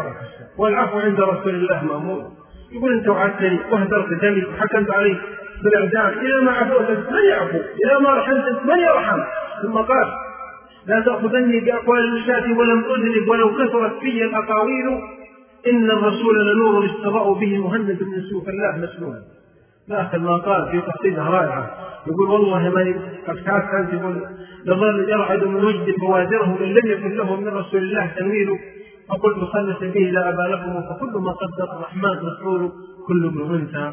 والعفو عند رسول الله مأمور. يقول أنت وعدتني وهدرت دمي وحكمت عليك بالإعدام، إلى ما عفوت من يعفو؟ إلى ما رحمت من يرحم؟ ثم قال لا تأخذني بأقوال المشاة ولم أذنب ولو كثرت في الأقاويل، إن الرسول لنور استضاء به مهند من سيوف الله مسلول. آخر ما قال في قصيدة رائعة، يقول والله ما أفتحت أنت، يقول لظل يرعد من وجد بوادره إن لم يكن له من رسول الله تنويل، فقلت خلت به لا أبا لكم فكل ما قدر الرحمن مسرور كل ابن أنثى،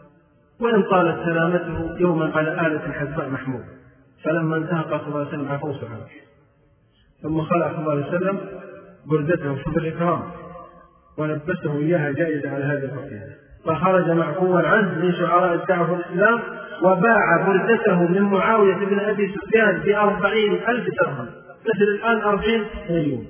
وإن طالت سلامته يوما على آلة الحزباء محمود. فلما انتهى قال صلى الله عليه وسلم عفو سبحانه، ثم خلع صلى الله عليه وسلم بردته شبه الإكرام ولبسه إياها جائزة على هذه القصيدة، فخرج معفوا عنه من شعراء الدعوة في الإسلام، وباع بردته من معاوية بن أبي سفيان ب40,000 درهم، مثل الآن 40 مليون،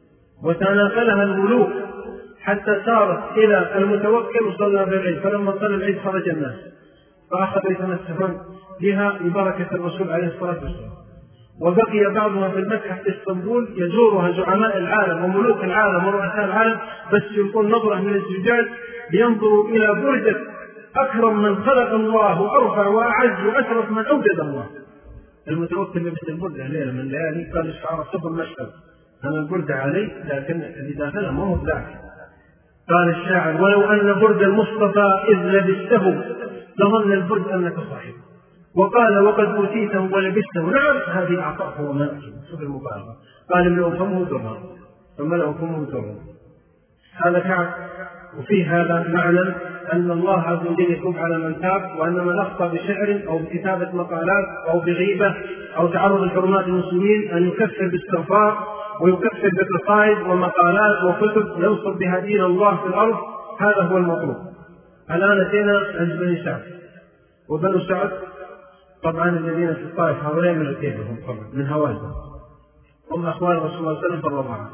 وتناقلها الملوك حتى صارت إلى المتوكل وصلى بالعيد. فلما صلى العيد خرج الناس فأخذوا يتمسكون بها ببركة الرسول عليه الصلاة والسلام، وبقي بعضها في المتحف في اسطنبول يزورها زعماء العالم وملوك العالم ورؤساء العالم، بس يلقون نظرة من الزجاج لينظروا إلى بردة أكرم من خلق الله وأرفع وأعز وأشرف من أوجد الله. المتوكل لبس البردة ليلة من الليالي، قال الشعراء صب المشهد أنا البردة علي لكن اللي داخلها ما هو ذاك. قال الشاعر ولو أن برد المصطفى إذ لبسته لظن البرد أنك صاحب، وقال وقد أوتيته ولبسته. نعم هذه أعطاه وما شوف المبالغة. قال املأوا فمه درا ثم لو فمه درا. هذا كعب. وفي هذا معنى أن الله عز وجل يتوب على من تاب، وأن من أخطأ بشعر أو بكتابة مقالات أو بغيبة أو تعرض لحرمات المسلمين أن يكفر باستغفار ويكفر بقصائد ومقالات وكتب ينصب بها دين الله في الأرض. هذا هو المطلوب. الآن أتينا عند بني سعد، وبنو سعد طبعا الذين في الطائف هؤلاء من عتيبهم طبعا من هوازن، هم أخوان رسول الله صلى الله عليه وسلم في الرضاعة.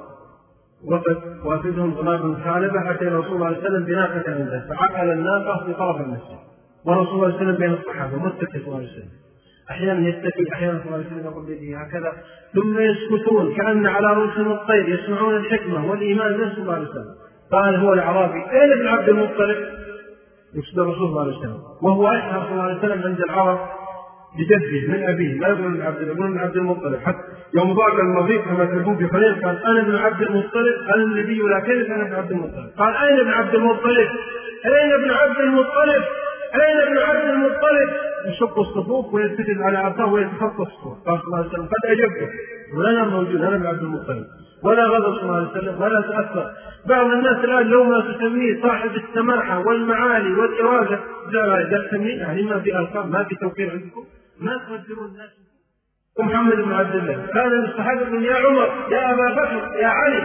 وافدهم ضمام بن ثعلبة أتى رسول الله صلى الله عليه وسلم بناقة عنده فعقل الناقة في طرف المسجد، ورسول الله صلى الله عليه وسلم بين الصحابة متكئ صلى الله عليه وسلم، أحيانا يتكئ أحيانا صلى الله عليه وسلم يقول بيده هكذا، ثم يسكتون كأن على رؤوسهم الطير يسمعون الحكمة والإيمان من صلى الله عليه وسلم. قال هو الأعرابي أين ابن عبد المطلب؟ يقصد الرسول صلى الله عليه وسلم، وهو أشهر صلى الله عليه وسلم عند العرب بجده من أبيه، لا يقول من عبد المطلب. حتى يوم ضاق المضيق كما تقول في خليل قال أنا ابن عبد المطلب، أنا النبي لا كيف أنا ابن عبد المطلب. قال أين ابن عبد المطلب؟ أين ابن عبد المطلب؟ أين ابن عبد المطلب؟ يشق الصفوف ويلتفت على عصاه ويتخطى الصفوف. قال صلى الله عليه وسلم قد أجبته ولا موجود، أنا ابن عبد المطلب، ولا غضب صلى الله عليه وسلم ولا تأثر. بعض الناس الآن لو ما تسميه صاحب السماحة والمعالي والإرادة لا تسميه، يعني ما في ألقاب، ما في توقير عندكم، ما تقدرون الناس. محمد بن عبد الله كان الصحابة يا عمر يا أبا بكر يا علي،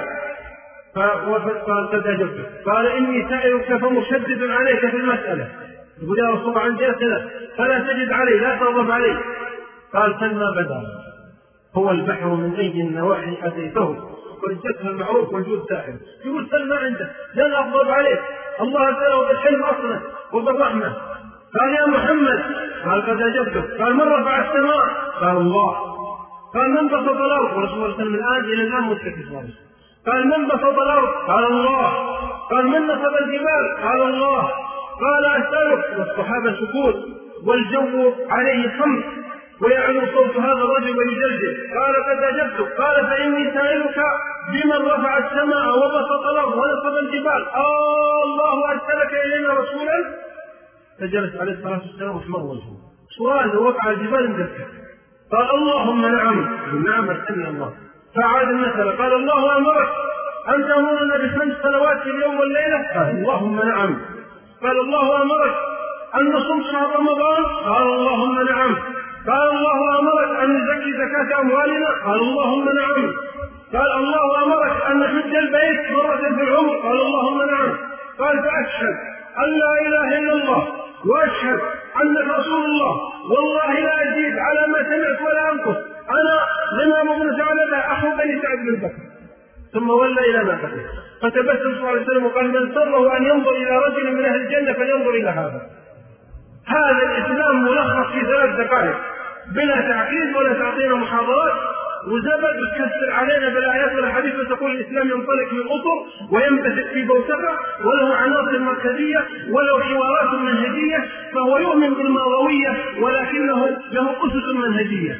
فقال قد أجبته. قال إني سائلك فمشدد عليك في المسألة، يقول يا رسول الله عندي أسئلة فلا تجد علي لا تغضب علي. قال سلما بدا هو البحر من أي النواحي أتيته ورجتها المعروف والجود سائل. يقول سلما عنده لن أغضب عليك، الله أسأله بالحلم أصلا وبالرحمة. قال يا محمد، قال قد أجبته. قال من رفع السماء؟ قال الله. قال من بسط الأرض؟ ورسول الله صلى الله عليه وسلم الآن إلى الآن متكئ. قال من بسط الأرض؟ قال الله. قال من نصب الجبال؟ قال الله. قال أسألك، والصحابة سكوت والجو عليه صمت ويعلو صوت هذا الرجل ويجلجل. قال قد أجبتك. قال فإني سائلك بمن رفع السماء وبسط الأرض ونصب الجبال. الله أرسلك إلينا رسولا؟ فجلس عليه الصلاة والسلام واحمر وجهه. سؤال وقع الجبال مدكة. قال اللهم نعم. نعم أرسلني الله. فعاد المسألة. قال الله أمرك أن تأمرنا ب5 صلوات في اليوم والليلة؟ قال اللهم نعم. قال الله أمرك أن نصوم شهر رمضان؟ قال اللهم نعم. قال الله أمرك أن نزكي زكاة أموالنا؟ قال اللهم نعم. قال الله أمرك أن نحج البيت مرة في العمر؟ قال اللهم نعم. قال فأشهد أن لا إله إلا الله وأشهد أنك رسول الله، والله لا أزيد على ما سمعت ولا أنقص، أنا الإمام بن ثعلبة أخو بني سعد بن بكر. ثم ولى إلى ما بقي فتبسم صلى الله عليه وسلم وقال من سره أن ينظر إلى رجل من أهل الجنة فلينظر إلى هذا. هذا الإسلام ملخص في 3 دقائق بلا تعقيد ولا تعطينا محاضرات وزبد وتكسر علينا بالآيات والحديث وتقول الإسلام ينطلق من أطر وينبثق في بوتقة وله عناصر مركزية وله حوارات منهجية، فهو يؤمن بالماضوية ولكنه له أسس منهجية.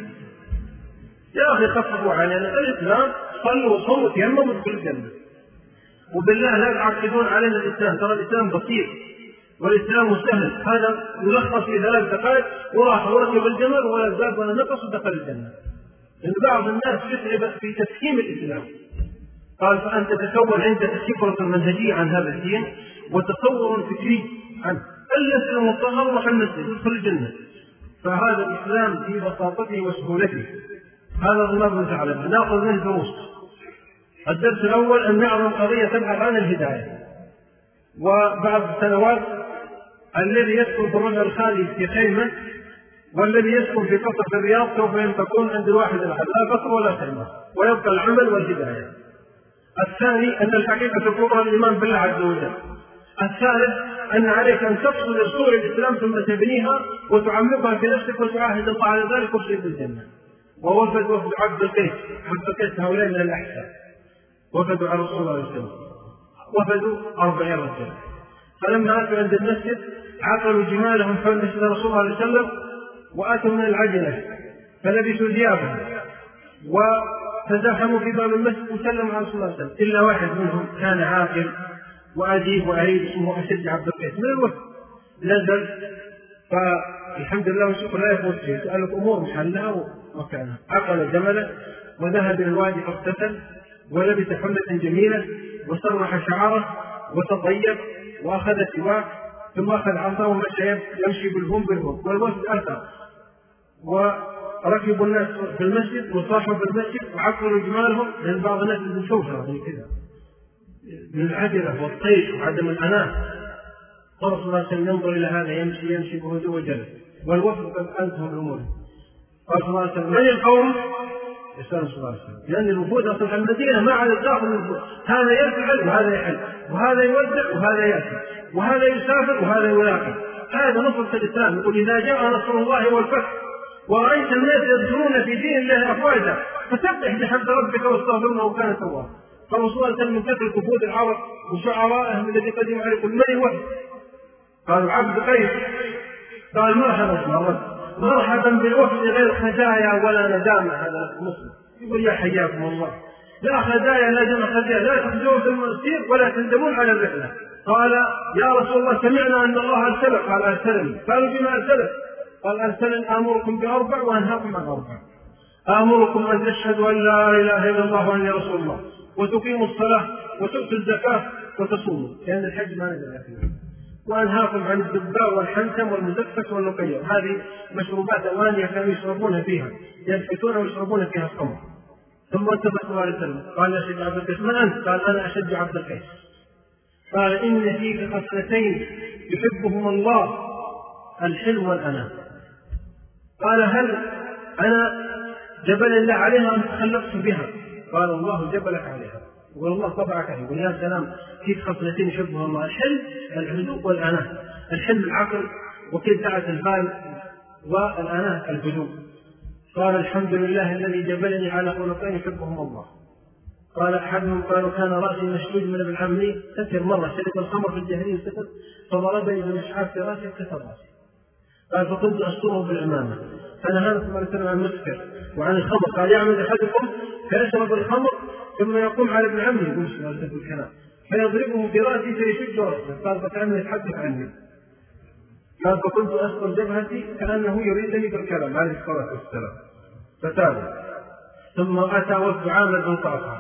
يا أخي خففوا علينا، الإسلام صلوا وصوموا وتيمموا وادخلوا الجنة. وبالله لا تعقدون علينا الإسلام، ترى الإسلام بسيط والإسلام سهل. هذا يلخص في 3 دقائق وراح وركب الجمل ولا زاد ولا نقص ودخل الجنة. لأن بعض الناس يتعب في تفهيم الإسلام. قال فأنت تكون عندك فكرة منهجية عن هذا الدين وتصور فكري عنه. الإسلام الطهر وحنسه يدخل الجنة. فهذا الإسلام في بساطته وسهولته. هذا ضمام بن ثعلبة. نأخذ منه دروس. الدرس الأول أن نعظم قضية تبحث عن الهداية. وبعد سنوات الذي يسكن في الربع الخالي في خيمة والذي يسكن في قصر في الرياض سوف ينتقون عند الواحد الأحد، لا قصر ولا خيمة، ويبقى العمل والهداية. الثاني أن الحقيقة الكبرى الإيمان بالله عز وجل. الثالث أن عليك أن تفصل أصول الإسلام ثم تبنيها وتعمقها في نفسك وتعاهد الله على ذلك وتصيب الجنة. ووفد عبد القيس، عبد القيس هؤلاء من الأحساء وفدوا على رسول الله صلى الله عليه وسلم، وفدوا 40 رجلا. فلما أتوا عند المسجد عقلوا جمالهم حول مسجد رسول الله صلى الله عليه وسلم وأتوا من العجلة فلبسوا ثيابهم وتزاحموا في باب المسجد وسلموا على رسول الله صلى الله عليه وسلم، إلا واحد منهم كان عاقل وأديب وعريض اسمه أشد عبد القيس من الوفد نزل. فالحمد لله والشكر لا يفوت فيه، سألت أمور محلها ومكانها. عقل جمله وذهب إلى الوادي فاغتسل ولبس حلة جميلة وسرح شعره وتطيب وأخذ سواك ثم أخذ عصا ومشى يمشي بالهم والوفد أتى وركبوا الناس في المسجد وصاحوا في المسجد وعقلوا جمالهم، لأن بعض الناس بشوشرة من كذا من العجلة والطيش وعدم الأناة. الرسول صلى الله عليه وسلم ينظر إلى هذا يمشي بهدوء وجلس والوفد قد أنتهوا الأمور. قال صلى الله عليه وسلم: من القوم؟ يسأل صلى الله عليه وسلم، لأن الوفود أصلا المدينة ما على الداخل من الوفود، هذا يفعل وهذا يحل، وهذا يودع وهذا يأتي، وهذا يسافر وهذا يلاقي. هذا نصرة الإسلام. يقول: إذا جاء نصر الله والفتح ورأيت الناس يدخلون في دين الله أفواجا فسبح بحمد ربك واستغفر إنه كان توابا. قال الرسول صلى الله عليه وسلم: من كثرة وفود العرب وشعرائهم الذي قدموا عليكم من الوفد؟ قالوا: عبد قيس. قال: مرحبا بالوفد غير خزايا ولا ندامة. هذا مسلم يقول: يا حياكم الله، لا خزايا لا دم خزايا، لا تخزون في المسير ولا تندمون على الرحلة. قال: يا رسول الله سمعنا أن الله أرسلك. قال: أرسلني. قالوا: بما أرسلك؟ قال: أرسلني آمركم بأربع وأنهاكم عن أربع. آمركم أن تشهدوا أن لا إله إلا الله وأني رسول الله، وتقيموا الصلاة وتؤتوا الزكاة وتصوموا، لأن الحج ما نزل فيه. وأنهاكم عن الدباء والحنتم والمزفت والنقير، هذه مشروبات أوانية كانوا يشربون فيها، ينفتون ويشربون فيها الخمر. ثم انتبه صلى الله عليه وسلم قال: يا أشد عبد القيس. من أنت؟ قال: أنا أشد عبد القيس. قال: إن فيك خصلتين يحبهما الله، الحلم والأناة. قال: هل أنا جبل الله عليها أم تخلقت بها؟ قال: الله جبلك عليها والله طبعك عليه. يقول: يا سلام، فيك خصلتين يحبهما الله، الحلم الهدوء والأناة. الحلم العقل وكدعة البال، والأناة الهدوء. قال: الحمد لله الذي جبلني على خلقين يحبهما الله. قال أحدهم: قالوا كان رأسي مشدود من ابن عمي، سكر مرة شرب الخمر في الجاهلية سكر فضربني بمشعاف في رأسي كسر رأسي. قال: فكنت أستره بالعمامة فنهانا صلى الله عليه وسلم عن المسكر وعن الخمر. قال: يعمل أحدكم فيشرب الخمر ثم يقوم على ابن عمي يقول الكلام فيضربه في رأسي فيشد رأسه. قال: فكأنه يتحدث عني. قال: فكنت أسقر جبهتي كأنه يريدني بالكلام عليه الصلاة والسلام. فتاب. ثم أتى وفد عامر بن قعقاع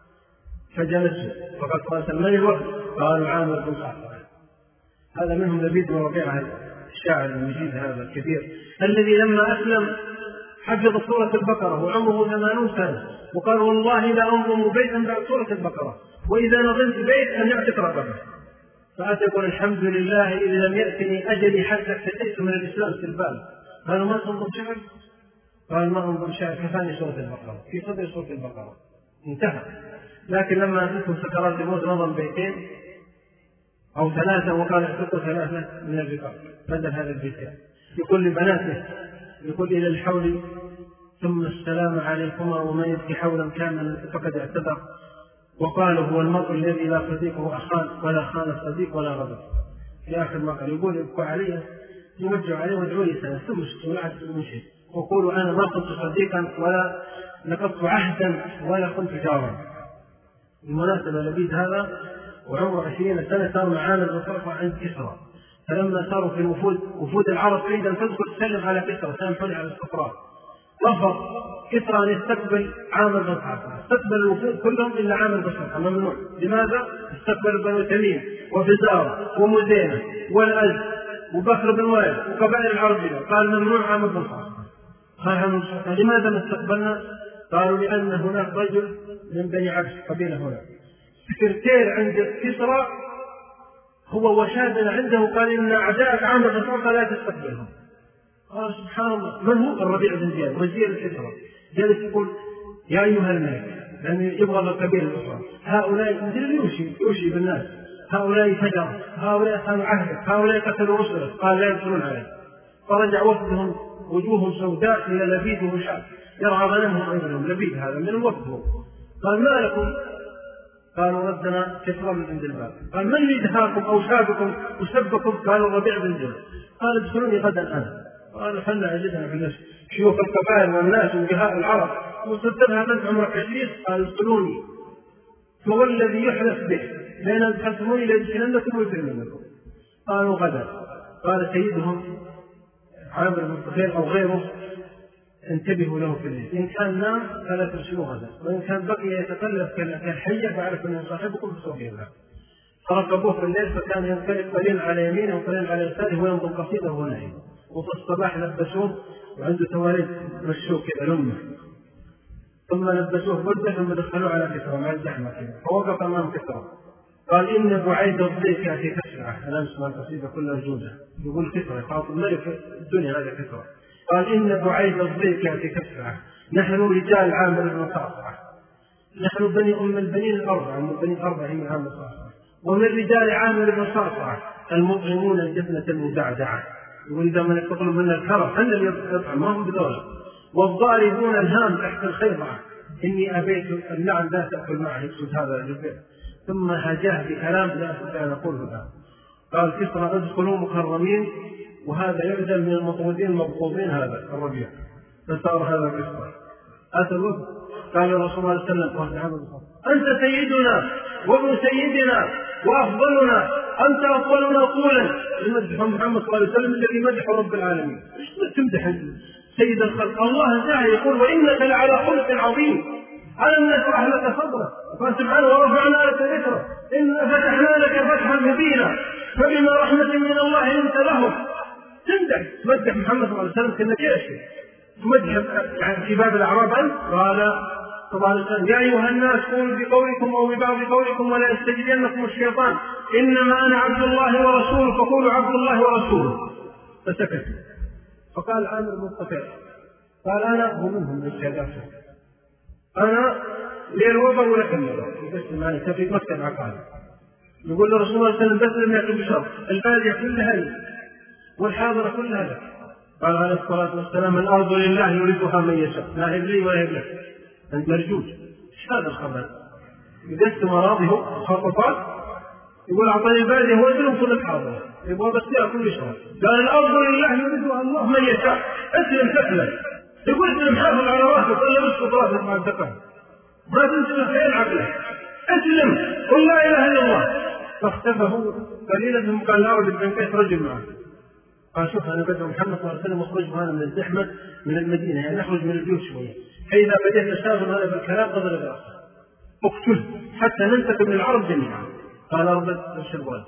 فجلسوا، فقال صلى الله عليه وسلم: من الوفد؟ قالوا: عامر بن قعقاع. هذا منهم لبيد بن ربيعة الشاعر المجيد هذا الكبير الذي لما أسلم حفظ سورة البقرة وعمره 80 سنة، وقال: والله لا أنظم بيتا بعد سورة البقرة، وإذا نظمت بيت أن يعتق رقبه. فأتى يقول: الحمد لله إذ لم يأتني أجلي حتى اكتئبت من الإسلام في البال. قالوا: ما تنظم شعر؟ قال: ما أنظم شعر، كفاني سورة البقرة، في صدر سورة البقرة انتهى. لكن لما أتتهم سكرات الموت نظم بيتين أو ثلاثة، وقال: اعتقوا ثلاثة من الرقاب بدل هذا البيتين. يقول لبناته، يقول: إلى الحول ثم السلام عليكما، ومن يبكي حولا كاملا فقد اعتذر. وقالوا: هو المرء الذي لا صديقه أخان ولا خان صديق ولا غدر. في آخر ما قال يقول: ابكوا علي يوجعوا عليه وادعوا لي سنة ثم شيء، وقولوا: أنا ما كنت صديقا ولا نقضت عهدا ولا كنت جارا. بالمناسبة لبيد هذا وعمره 20 سنة صار معانا بالطرف عند كسرى، فلما صاروا في وفود العرب تريد أن تدخل تسلم على كسرى سامحوني على الصفراء، رفض كسرى أن يستقبل عامر بن قعقاع، استقبل الوفود كلهم إلا عامر بن قعقاع ممنوع. لماذا؟ استقبل بنو تميم وفزارة ومزينة والأز وبكر بن وائل وقبائل العربية، قال: ممنوع عامر بن قعقاع. قال: عامر بن قعقاع لماذا ما استقبلنا؟ قالوا: لأن هناك رجل من بني عبس قبيلة هنا سكرتير عند كسرى هو وشادنا عنده، قال: إن أعداءك عامر بن قعقاع لا تستقبلهم. قال: سبحان الله، من هو؟ الربيع بن زياد وزير الكسرى. جالس يقول: يا أيها الملك، يعني يبغى القبيلة الأخرى، هؤلاء يوشي بالناس، هؤلاء فجر، هؤلاء خانوا عهدك، هؤلاء قتلوا رسلك. قال: لا يدخلون عليه. فرجع وفدهم وجوههم سوداء إلى لبيد ومشعب يرعى غنمهم عندهم. لبيد هذا من الوفد هو. قال: ما لكم؟ قالوا: ردنا كسرى من عند الباب. قال: من يدهاكم أو شابكم وسبكم؟ قالوا: الربيع بن زياد. قال: ادخلوني غدا أنا. قالوا: حنا عجزنا في الناس شيوخ القبائل والناس وجهاء العرب وصدرها من عمرك 20. قال: ادخلوني، فوالذي يحلف به لأن أدخلتموني لأدخلنكم ويسلمنكم. قالوا: غدا. قال سيدهم عامر بن طفيل أو غيره: انتبهوا له في الليل، إن كان نام فلا ترسلوه غدا، وإن كان بقي يتقلب كالحية فاعرف أنه صاحبكم بسوء الله. فركبوه في الليل فكان ينقلب قليل على يمينه وقليل على يساره وينظم قصيده وهو نايم. وفي الصباح لبسوه وعنده تواليد مشوه كذا لمه، ثم لبسوه برده ثم دخلوه على كسرى مع الزحمه كذا، فوقف امام كسرى قال إن بعيد الضيق يأتي كسرى. أنا أسمع القصيدة كلها جودة، يقول كسرى خاطب الملك الدنيا هذا كسرى. قال إن بعيد الضيق يأتي كسرى، نحن رجال عامر بن صعصعة، نحن بني أم البنين الأربعة من بني الأربعة من عامر صعصعة، ومن رجال عامر بن صعصعة المطعمون الجبنة المدعدعة، يقول إذا من يطلب منا الكرم أن يطعم ما هم بدولة، والضاربون الهام تحت الخيبرة، إني أبيت اللعن لا تأكل معه، يقصد هذا الجبل. ثم هجاه بكلام لا أستطيع أن أقوله الآن. قال كسرى ادخلوا مكرمين، وهذا يبدأ من المطرودين المبغوضين هذا الربيع، فصار هذا كسرى. أتى الوفد قال رسول الله صلى الله عليه وسلم أنت سيدنا وابن سيدنا وأفضلنا، أنت أفضلنا طولا، المدح محمد صلى الله عليه وسلم الذي مدح رب العالمين. ايش تمدح سيد الخلق؟ الله تعالى يقول وإنك لعلى خلق عظيم، ألم نشرح لك صدرك، قال سبحانه ورفعنا لك ذكرك، إنا فتحنا لك فتحا مبينا فبما رحمة من الله لنت لهم. تمدح محمد صلى الله عليه وسلم كأنك يأشي تمدح في باب الأعراب أنت. قال صلى الله عليه وسلم يا أيها الناس قولوا بقولكم أو ببعض قولكم ولا يستجدنكم الشيطان، إنما أنا عبد الله ورسوله فقولوا عبد الله ورسوله. فسكت. فقال عامر بن الطفيل قال أنا هو منهم بالشهادات، أنا لي الوبر ولك النظر، يقسم عليه في مكتب عقال. يقول لرسول الله صلى الله عليه وسلم بس لم يكن بشرط، البادية كلها لي والحاضرة كلها لك. قال عليه الصلاة والسلام الأرض لله يريدها من يشاء، لا هب لي ولا هب لك، أنت مرجوج. إيش هذا الخبر؟ يقسم أراضيه خطفات، يقول أعطاني البادية هو يسلم كل الحاضرة، يبغى بس كل شرط. قال الأرض لله يريدها الله من يشاء، أسلم تسلم. يقول اسلم حافظ على راسك ولا بس راسك مع التقوى، ما تنسى خير عقلك، اسلم قل لا اله الا الله. فاختفى هو قليلا ثم قال لا ارجع بن كيف رجل معه. قال شوف انا بدر محمد صلى الله عليه وسلم اخرج معنا من الزحمه من المدينه، يعني نخرج من البيوت شويه، فاذا بدأنا نشاغل هذا بالكلام قدر براسه اقتله حتى ننتقم من العرب جميعا. قال اربد وش الوالد؟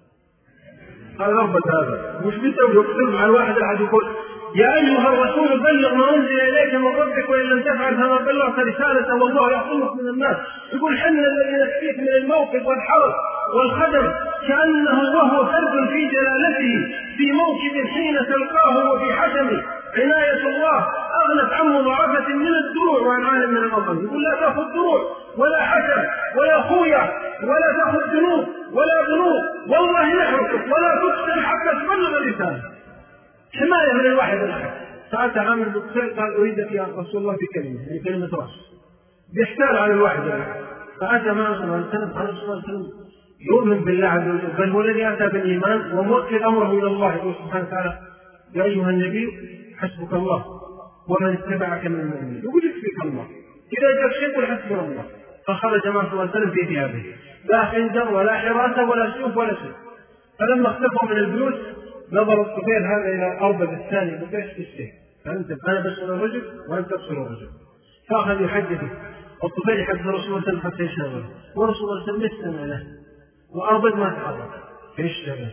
قال اربد هذا وش بيسوي؟ يقتل مع الواحد احد يقول يا أيها الرسول بلغ ما أنزل إليك من ربك وإن لم تفعل فما بلغت رسالته والله يعصمك من الناس. يقول حنا الذي نسقيك من الموقف والحرب والخدم كأنه وهو فرد في جلالته في موكب حين تلقاه وفي حشمه، عناية الله أغنت عن مضاعفة من الدروع وعن عالم من الأمر. يقول لا تأخذ دروع ولا حشم ولا خوية ولا تأخذ جنود ولا بنود، والله نحرقك ولا تقتل حتى تبلغ الرسالة، حماية من الواحد الآخر. سألت عامر بن طفيل قال أريدك يا رسول الله في كلمة، يعني كلمة رأس بيحتال على الواحد الآخر. فأتى معه صلى الله عليه وسلم قال صلى الله عليه وسلم يؤمن بالله عز وجل، بل هو الذي أتى بالإيمان وموكل أمره إلى الله. يقول سبحانه وتعالى يا أيها النبي حسبك الله ومن اتبعك من المؤمنين، يقول يكفيك الله، إذا جاء شيء قل حسبنا الله. فخرج معه صلى الله عليه وسلم في ثيابه لا خنجر ولا حراسة ولا سيوف ولا شيء. فلما اختفوا من البيوت نظر الطفيل هذا إلى أربد الثاني بكيش في الشيء، فأنت أنا بسأل الرجل وأنت تبصر الرجل. فأخذ يحدثه والطفيل يحدث رسول الله صلى الله عليه وسلم حتى يشاغله، ورسول الله صلى الله عليه وسلم له وأربد ما تحرك في الشغل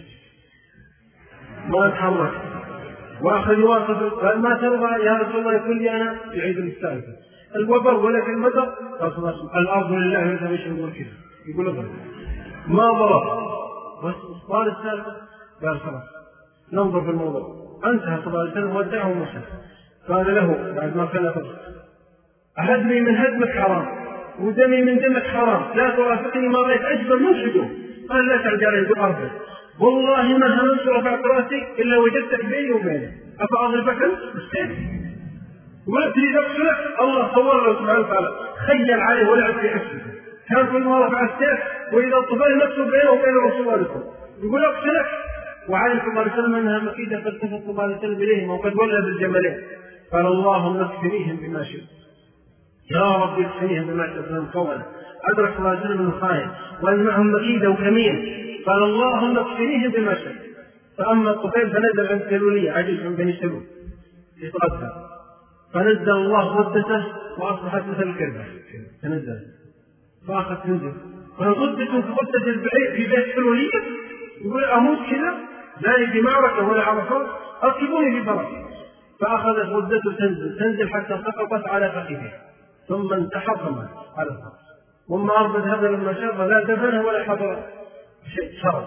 ما تحرك. وأخذ يواصل قال ما ترضى يا رسول الله يقول لي أنا يعيد الثالثة الوبر ولك المدر. قال صلى الله عليه وسلم الأرض لله وأنت مش يقول كذا، يقول أبدا ما ضرب بس قال الثالثة. قال خلاص ننظر في الموضوع. انتهى صلى الله عليه وسلم ودعه موسى. قال له بعد ما كان يقول هدمي من هدمك حرام ودمي من دمك حرام، لا ترافقني ما رأيت أجبر من شجون. قال لا تعد عليه بأرض والله ما هممت رفعت راسي إلا وجدتك بيني وبينك أفأضربك بالسيف ولا تريد أقتلك. الله صور له سبحانه وتعالى خيل عليه ولعب في حسنه، كان كل ما رفع السيف وإذا الطفل نفسه بينه وبين رسول الله يقول أقتلك. وعليه صلى الله عليه وسلم أنها مكيدة قد كفت صلى الله عليه وسلم إليهم وقد ولى بالجملين. قال اللهم اكفنيهم بما شئت يا رب اكفنيهم بما شئت من قولا. أدرك صلى الله عليه وسلم من خائن وأن معهم مكيدة وكمين. قال اللهم اكفنيهم بما شئت. فأما الطفيل فنزل عن سلولية عجيز من بني سلول يتغذى، فنزل الله ردته وأصبحت مثل الكربة تنزل فأخذ تنزل. فغدة كغدة البعير في بيت الولية، يقول أموت كذا لا يجي معركة ولا عرفات، أركبوني في فرس. فأخذت غدته تنزل حتى سقطت على فخذها، ثم انتحر على الفرس. وما أربد هذا لما شاف لا دفنه ولا حضر شيء شرف.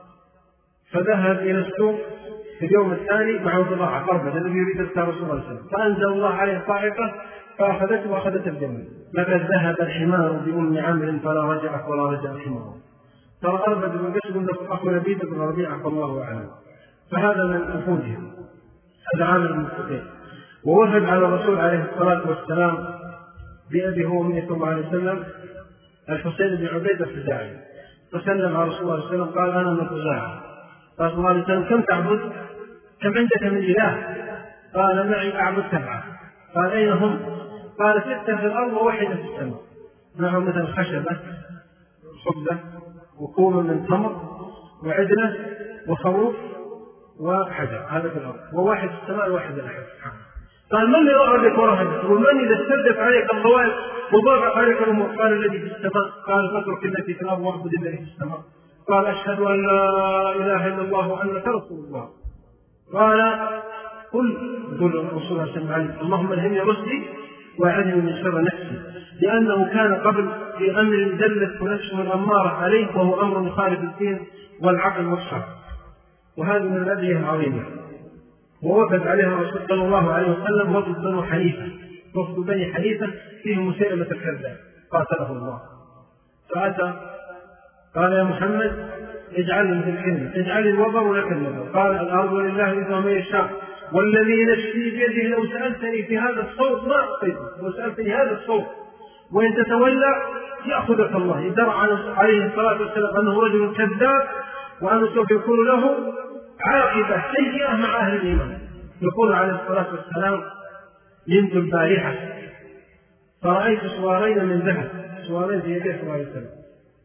فذهب إلى السوق في اليوم الثاني مع ضباعة أربد الذي يريد أذكار رسول الله صلى الله عليه وسلم، فأنزل الله عليه صاعقة فأخذته وأخذت الجمل. لقد ذهب الحمار بأم عمرو فلا رجعت ولا رجع الحمار. ترى أربد بن قشد أخو لبيد بن ربيعة والله أعلم. فهذا من وفودهم، هذا عامل المتقين. ووفد على الرسول عليه الصلاة والسلام بأبي هو وأمه صلى الله عليه وسلم الحسين بن عبيدة الخزاعي، فسلم على رسول الله صلى الله عليه وسلم قال أنا من الخزاعة. قال صلى الله عليه وسلم كم تعبد؟ كم عندك من إله؟ قال معي أعبد 7. قال أين هم؟ قال 6 في الأرض وواحدة في السماء، معهم مثل خشبة خبزة وكوم من تمر وعدلة وخروف وحجر، هذا في الأرض، وواحد في السماء وواحد الأحد. قال من يرغبك ورهبك؟ ومن إذا اشتدت عليك الضوائف وضاقت عليك الأمور؟ قال الذي في السماء. قال فاترك التي في الأرض واعبد الذي في السماء. قال أشهد أن لا إله إلا الله وأنك رسول الله. قال قل الرسول صلى الله عليه وسلم اللهم الهمني رشدي وأعذني من شر نفسي، لأنه كان قبل في أمر دلت نفسه الأمارة عليه وهو أمر مخالف الدين والعقل والشرع. وهذه من الأدعية العظيمة. ووفد عليها الرسول صلى الله عليه وسلم وفد بنو حنيفة، وفد بني حنيفة فيهم مسيلمة الكذاب قاتله الله. فأتى قال يا محمد اجعل لي مثل كلمة، اجعل الوبر ولك النذر. قال الأرض لله إذا ما يشاء والذي نفسي بيده لو سألتني في هذا الصوت ما أعطيته، لو سألتني هذا الصوت وإن تتولى يأخذك الله. يدرع عليه الصلاة والسلام أنه رجل كذاب وأنه سوف يكون له عاقبة سيئة مع أهل الإيمان. يقول عليه الصلاة والسلام نمت البارحة فرأيت سوارين من ذهب، سوارين في يديه صلى الله عليه وسلم،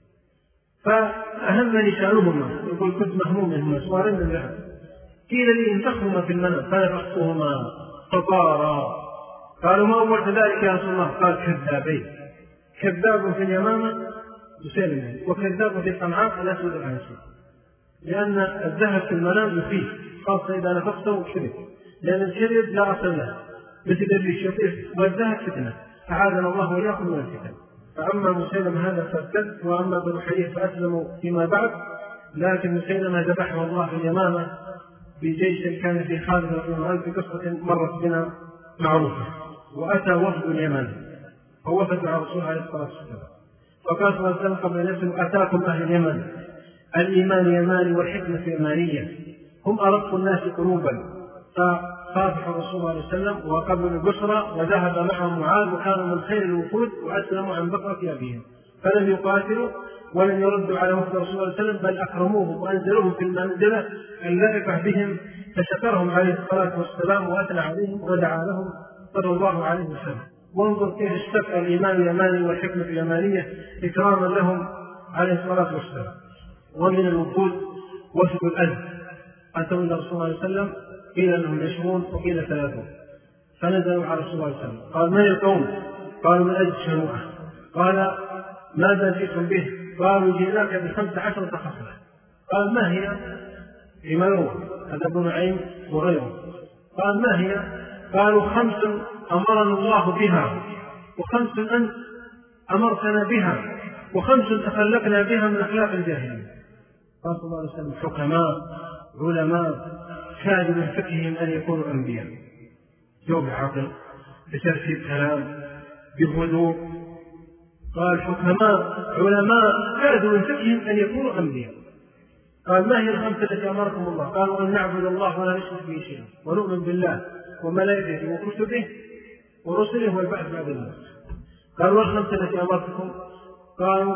فأهمني شأنهما، يقول كنت مهموم منهما، سوارين من ذهب. قيل لي انفخهما في المنام فنفختهما فطارا. قالوا ما أولت ذلك يا رسول الله؟ قال كذابين، كذاب في اليمامة مسيلمة، وكذاب في صنعاء الأسود العنسي. لأن الذهب في المنام يفيد، خاصة إذا نفخته كذب، لأن الكذب لا أصل له مثل الريش يطير، والذهب فتنة، أعاذنا الله وإياكم من الفتن. فأما مسيلمة هذا فارتد، وأما بنو حنيفة فأسلموا فيما بعد. لكن مسيلمة ذبحه الله في اليمامة بجيش كان في خالد رضي الله عنه في قصة مرت بنا معروفة. وأتى وفد اليمن فوفد على الرسول عليه الصلاة والسلام، فقال صلى الله عليه وسلم قبل نفسه أتاكم أهل اليمن، الإيمان يماني والحكمة يمانية، هم أرق الناس قلوبا. فصافح الرسول صلى الله عليه وسلم وقبل البشرى وذهب معهم معاذ، وكانوا من خير الوفود وأسلموا عن بقرة أبيهم، فلم يقاتلوا ولم يردوا على وفد الرسول صلى الله عليه وسلم، بل أكرموهم وأنزلوهم في المنزلة اللائقة بهم، فشكرهم عليه الصلاة والسلام وأثنى عليهم ودعا لهم صلى الله عليه وسلم. وانظر كيف اشتق الإيمان اليماني والحكمة اليمانية إكراما لهم عليه الصلاة والسلام. ومن الوفود وفد الأزد أتوا إلى رسول الله عليه وسلم، قيل أنهم 20 وقيل 30، فنزلوا على رسول الله عليه وسلم. قال من القوم؟ قالوا من أجل شنوعة. قال ماذا جئتم به؟ قالوا جئناك ب15 خصلة. قال ما هي؟ إيمانه هذا ابن نعيم وغيره. قال ما هي؟ قالوا 5 أمرنا الله بها، و5 أنت أمرتنا بها، و5 تخلقنا بها من أخلاق الجاهلية. قال صلى الله عليه وسلم حكماء علماء كاد من فقههم أن يكونوا أنبياء، جو بعقل بترتيب كلام بهدوء. قال حكماء علماء كادوا من فقههم أن يكونوا أنبياء. قال ما هي ال5 التي أمركم الله؟ قالوا أن نعبد الله ولا نشرك به شيئا، ونؤمن بالله وملائكته وكتبه ورسله والبعث بعد الموت. قالوا وال5 التي أمرتكم؟ قالوا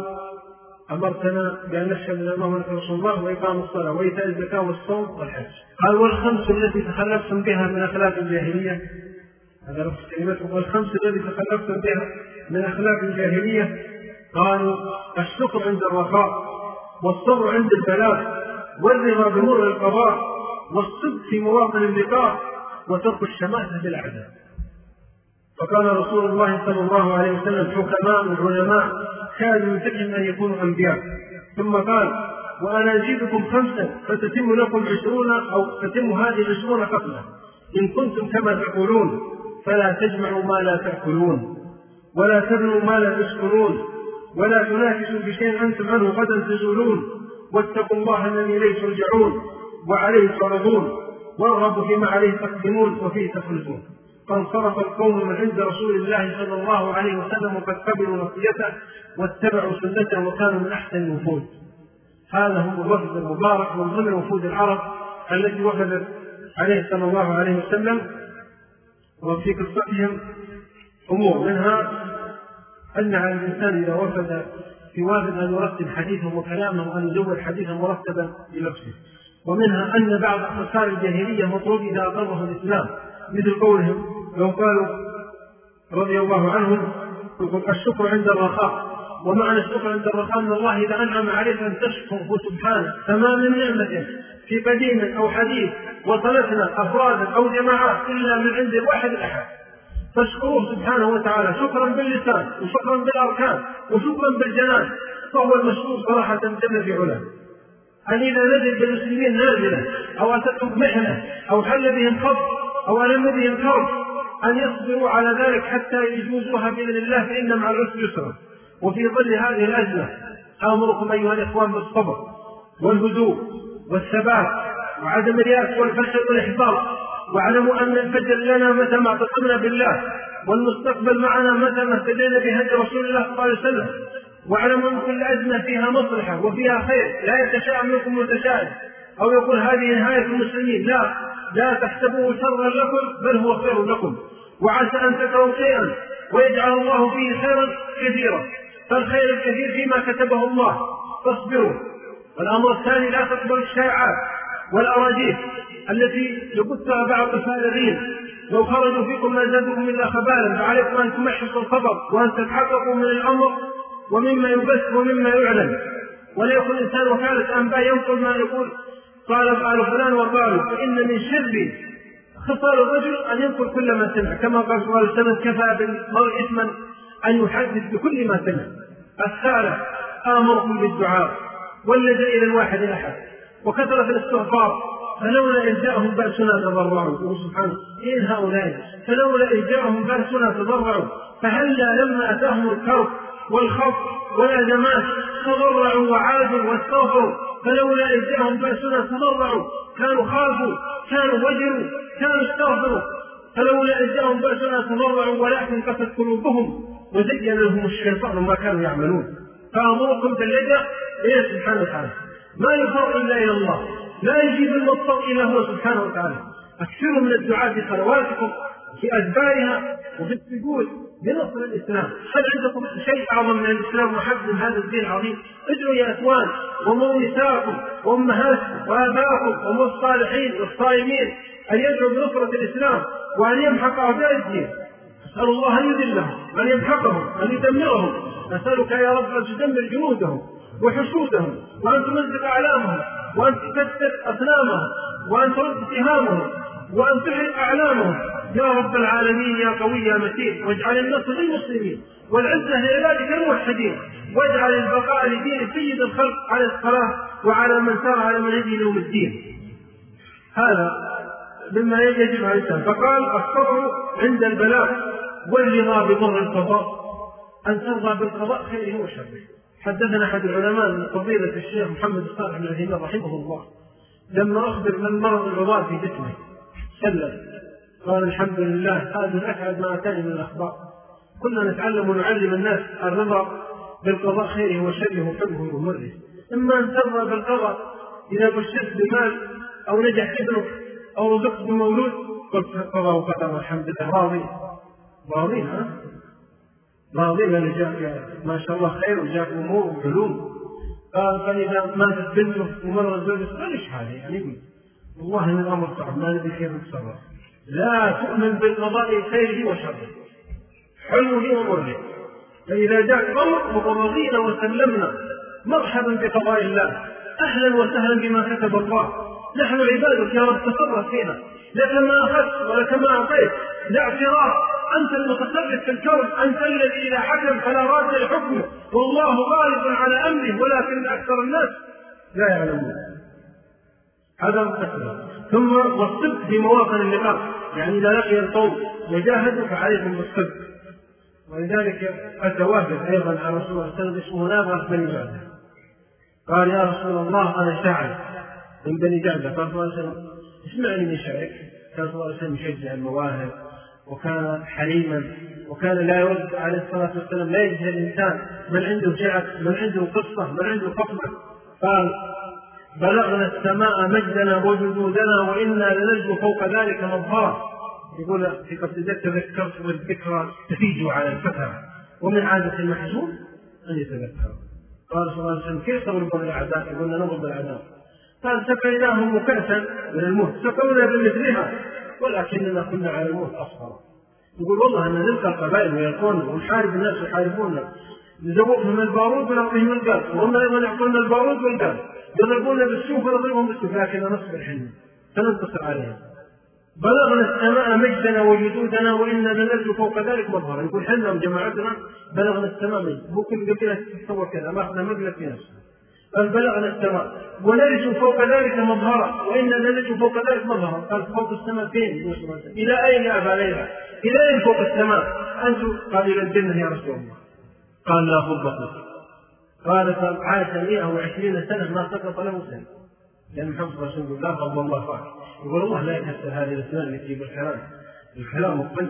أمرتنا بأن نشهد أن محمدا رسول الله وإقام الصلاة وإيتاء الزكاة والصوم والحج. قالوا وال5 التي تخلفتم بها من أخلاق الجاهلية؟ هذا نفس كلمتهم. وال5 التي تخلفتم بها من أخلاق الجاهلية؟ قالوا الشكر عند الرخاء، والصبر عند البلاء، والرضا بمر القضاء، والصدق في مواطن اللقاء، وترك الشماتة بالأعداء. فقال رسول الله صلى الله عليه وسلم حكماء علماء كانوا يمكن أن يكونوا أنبياء. ثم قال: وأنا أزيدكم 5 فتتم لكم 20 أو تتم هذه 20 خصلة إن كنتم كما تقولون، فلا تجمعوا ما لا تأكلون، ولا تبنوا ما لا تسكنون، ولا تنافسوا بشيء أنتم عنه غدا تزولون، واتقوا الله الذي إليه ترجعون وعليه تعرضون، وارغبوا فيما عليه تقدمون وفيه تخلصون. فانصرف القوم من عند رسول الله صلى الله عليه وسلم وقد قبلوا نصيحته واتبعوا سنته وكانوا من أحسن الوفود. هذا هو الوفد المبارك من ضمن وفود العرب التي وفدت عليه صلى الله عليه وسلم. وفي قصتهم أمور، منها أن على الإنسان إذا وفد في وافد أن يرتب حديثه وكلامه وأن يزود حديثا مرتبا لنفسه. ومنها أن بعض أخصار الجاهلية مطلوب إذا أقره الإسلام، مثل قولهم لو قالوا رضي الله عنهم: الشكر عند الرخاء. ومعنى الشكر عند الرخاء أن الله إذا أنعم عليك أن تشكره سبحانه، فما من نعمة في قديم أو حديث وصلتنا أفرادا أو جماعات إلا من عند الواحد الأحد، فاشكروه سبحانه وتعالى شكرا باللسان وشكرا بالأركان وشكرا بالجنان، فهو المشكور صراحة جل في علاه. أن إذا نزل بالمسلمين نازلة أو أتتهم محنة أو حل بهم خط أو ألم بهم كرب أن يصبروا على ذلك حتى يجوزوها بإذن الله، فإن مع العسر يسرا. وفي ظل هذه الأزمة آمركم أيها الإخوان بالصبر والهدوء والثبات وعدم اليأس والفشل والإحباط. واعلموا أن الفجر لنا متى ما اعتصمنا بالله، والمستقبل معنا متى ما اهتدينا بهدي رسول الله صلى الله عليه وسلم. واعلموا أن كل أزمة فيها مصلحة وفيها خير، لا يتشائم منكم متشائم أو يقول هذه نهاية المسلمين، لا تحسبوه شرا لكم بل هو خير لكم. وعسى أن تكرهوا شيئا ويجعل الله فيه خيرا كثيرا، فالخير الكثير فيما كتبه الله، فاصبروا. والأمر الثاني: لا تقبلوا الشائعات والأراجيف التي يبثها بعض الفارغين، لو خرجوا فيكم ما زادوكم إلا خبالا، فعليكم أن تمحصوا الخبر وأن تتحققوا من الأمر ومما يبث ومما يعلن، ولا يكون الإنسان وكالة أنباء ينقل ما يقول قال فلان وقالوا، فإن من شر خصال الرجل أن ينقل كل ما سمع، كما قال صلى الله عليه وسلم: كفى بالمرء إثما أن يحدث بكل ما سمع. الثالث: آمركم بالدعاء واللجأ إلى الواحد الأحد وكثرة الاستغفار، فلولا إذ جاءهم بأسنا تضرعوا. سبحانه إن هؤلاء فلولا إذ جاءهم بأسنا تضرعوا، فهلا لما أتاهم الكرب والخوف والأزمات تضرعوا وعادوا واستغفروا، فلولا إذ جاءهم بأسنا تضرعوا، كانوا خافوا كانوا وجروا كانوا استغفروا، فلولا إذ جاءهم بأسنا تضرعوا ولكن قست قلوبهم وزين لهم الشيطان ما كانوا يعملون. فأمركم باللجأ إلى سبحانه وتعالى، ما يفر إلا إلى الله، لا يجيب المضطر إلا هو سبحانه وتعالى. أكثروا من الدعاء في صلواتكم في أدبارها وفي السجود بنصر الإسلام. هل عندكم شيء أعظم من الإسلام وحفظ هذا الدين العظيم؟ ادعوا يا أخوان ومؤنساكم وأمهاتكم وآباءكم والصالحين والصائمين أن يدعوا بنصرة الإسلام وأن يمحق أعداء الدين. أسأل الله أن يذلهم، أن يمحقهم، أن يدمرهم. نسألك يا رب أن تدمر جنودهم وحشودهم، وأن تمزق أعلامهم، وأن تكسر أصنامهم، وأن ترد سهامهم، وأن تحرق أعلامهم يا رب العالمين يا قوي يا متين. واجعل النصر للمسلمين والعزة لعبادك الموحدين، واجعل البقاء لدين سيد الخلق على الصلاة وعلى من سار على منهجه يوم الدين. هذا مما يجب على الإنسان. فقال: الصبر عند البلاء والرضا بمر القضاء، أن ترضى بالقضاء خيره وشره. حدثنا أحد العلماء من فضيلة الشيخ محمد الصالح بن عثيمين رحمه الله لما أخبر من مرض العضال في جسمه سلم قال: الحمد لله، هذا من أسعد ما أتاني من الأخبار. كنا نتعلم ونعلم الناس الرضا بالقضاء خيره وشره وحبه ومره. إما أن ترضى بالقضاء إذا بشرت بمال أو نجح ابنك أو رزقت بمولود، قلت قضاء وقدر والحمد لله، راضين راضين اللي جاء ما شاء الله خير وجاء أمور وعلوم. فإذا ماتت بنته ومر الزوج قال: إيش هذا يعني؟ والله من الأمر صعب، ما ندري كيف نتصرف. لا تؤمن بالقضاء خيره وشره حلوه ومره. فإذا جاء الأمر ورضينا وسلمنا مرحبا بقضاء الله، أهلا وسهلا بما كتب الله، نحن عبادك يا رب تصرف فينا، لك ما أخذت ولك ما أعطيت، لا اعتراف أنت المتصرف في الكون، أنت الذي إذا حكم فلا راد لحكمه، والله غالب على أمره ولكن أكثر الناس لا يعلمون. هذا مقدم. ثم والصدق في مواطن اللقاء، يعني إذا لقي القوم وجاهدوا فعليهم بالصدق. ولذلك أتى وافد أيضا على رسول الله صلى الله عليه وسلم اسمه نابغة بن جعدة، قال يا رسول الله أنا شاعر من بني جعدة. قال صلى الله عليه وسلم اسمعني من شعرك. كان صلى الله عليه وسلم يشجع المواهب وكان حليما، وكان لا يرد عليه الصلاة والسلام، لا يجهل الإنسان من عنده شعر، من عنده قصة، من عنده خطبة. قال بلغنا السماء مجدنا وجدودنا وإنا لنجد فوق ذلك مظهرا. يقول في قصيدته تذكرت والذكرى تفيد على الفتى ومن عادة المحزون أن يتذكر. قال صلى الله عليه وسلم كيف تغلبون الأعداء؟ يقولنا نغلب الأعداء. قال سقيناهم مكأسا من الموت سقونا بمثلها ولكننا كنا على الموت أصغر. يقول والله أن نلقى القبائل ويلقون ونحارب الناس يحاربوننا، نزوقهم البارود ونعطيهم الغاز، وهم أيضا يعطون البارود والغاز، يضربون بالسيوف ونضربهم بالسيوف، لكن نصبر حنا سننتصر عليهم. بلغنا السماء مجدنا وجدودنا وإنا لنرجو فوق ذلك مظهرا. يقول حنا وجماعتنا بلغنا السماء مجد، ممكن قبلها تتصور كذا ما أخذنا مبلغ في نفسه. قال بلغنا السماء ونرجو فوق ذلك مظهرا وإنا لنرجو فوق ذلك مظهرا. قال فوق السماء فين؟ إلى أين يا أبا ليلى؟ إلى أين فوق السماء؟ أنتم؟ قال إلى الجنة يا رسول الله. قال لا خبطك. قال عاش 120 سنة ما سقط له سنة، لأن محمد صلى الله عليه وسلم لا فضل الله فاك. يقول الله لا يكسر هذه الأسنان اللي تجيب الكلام الطيب.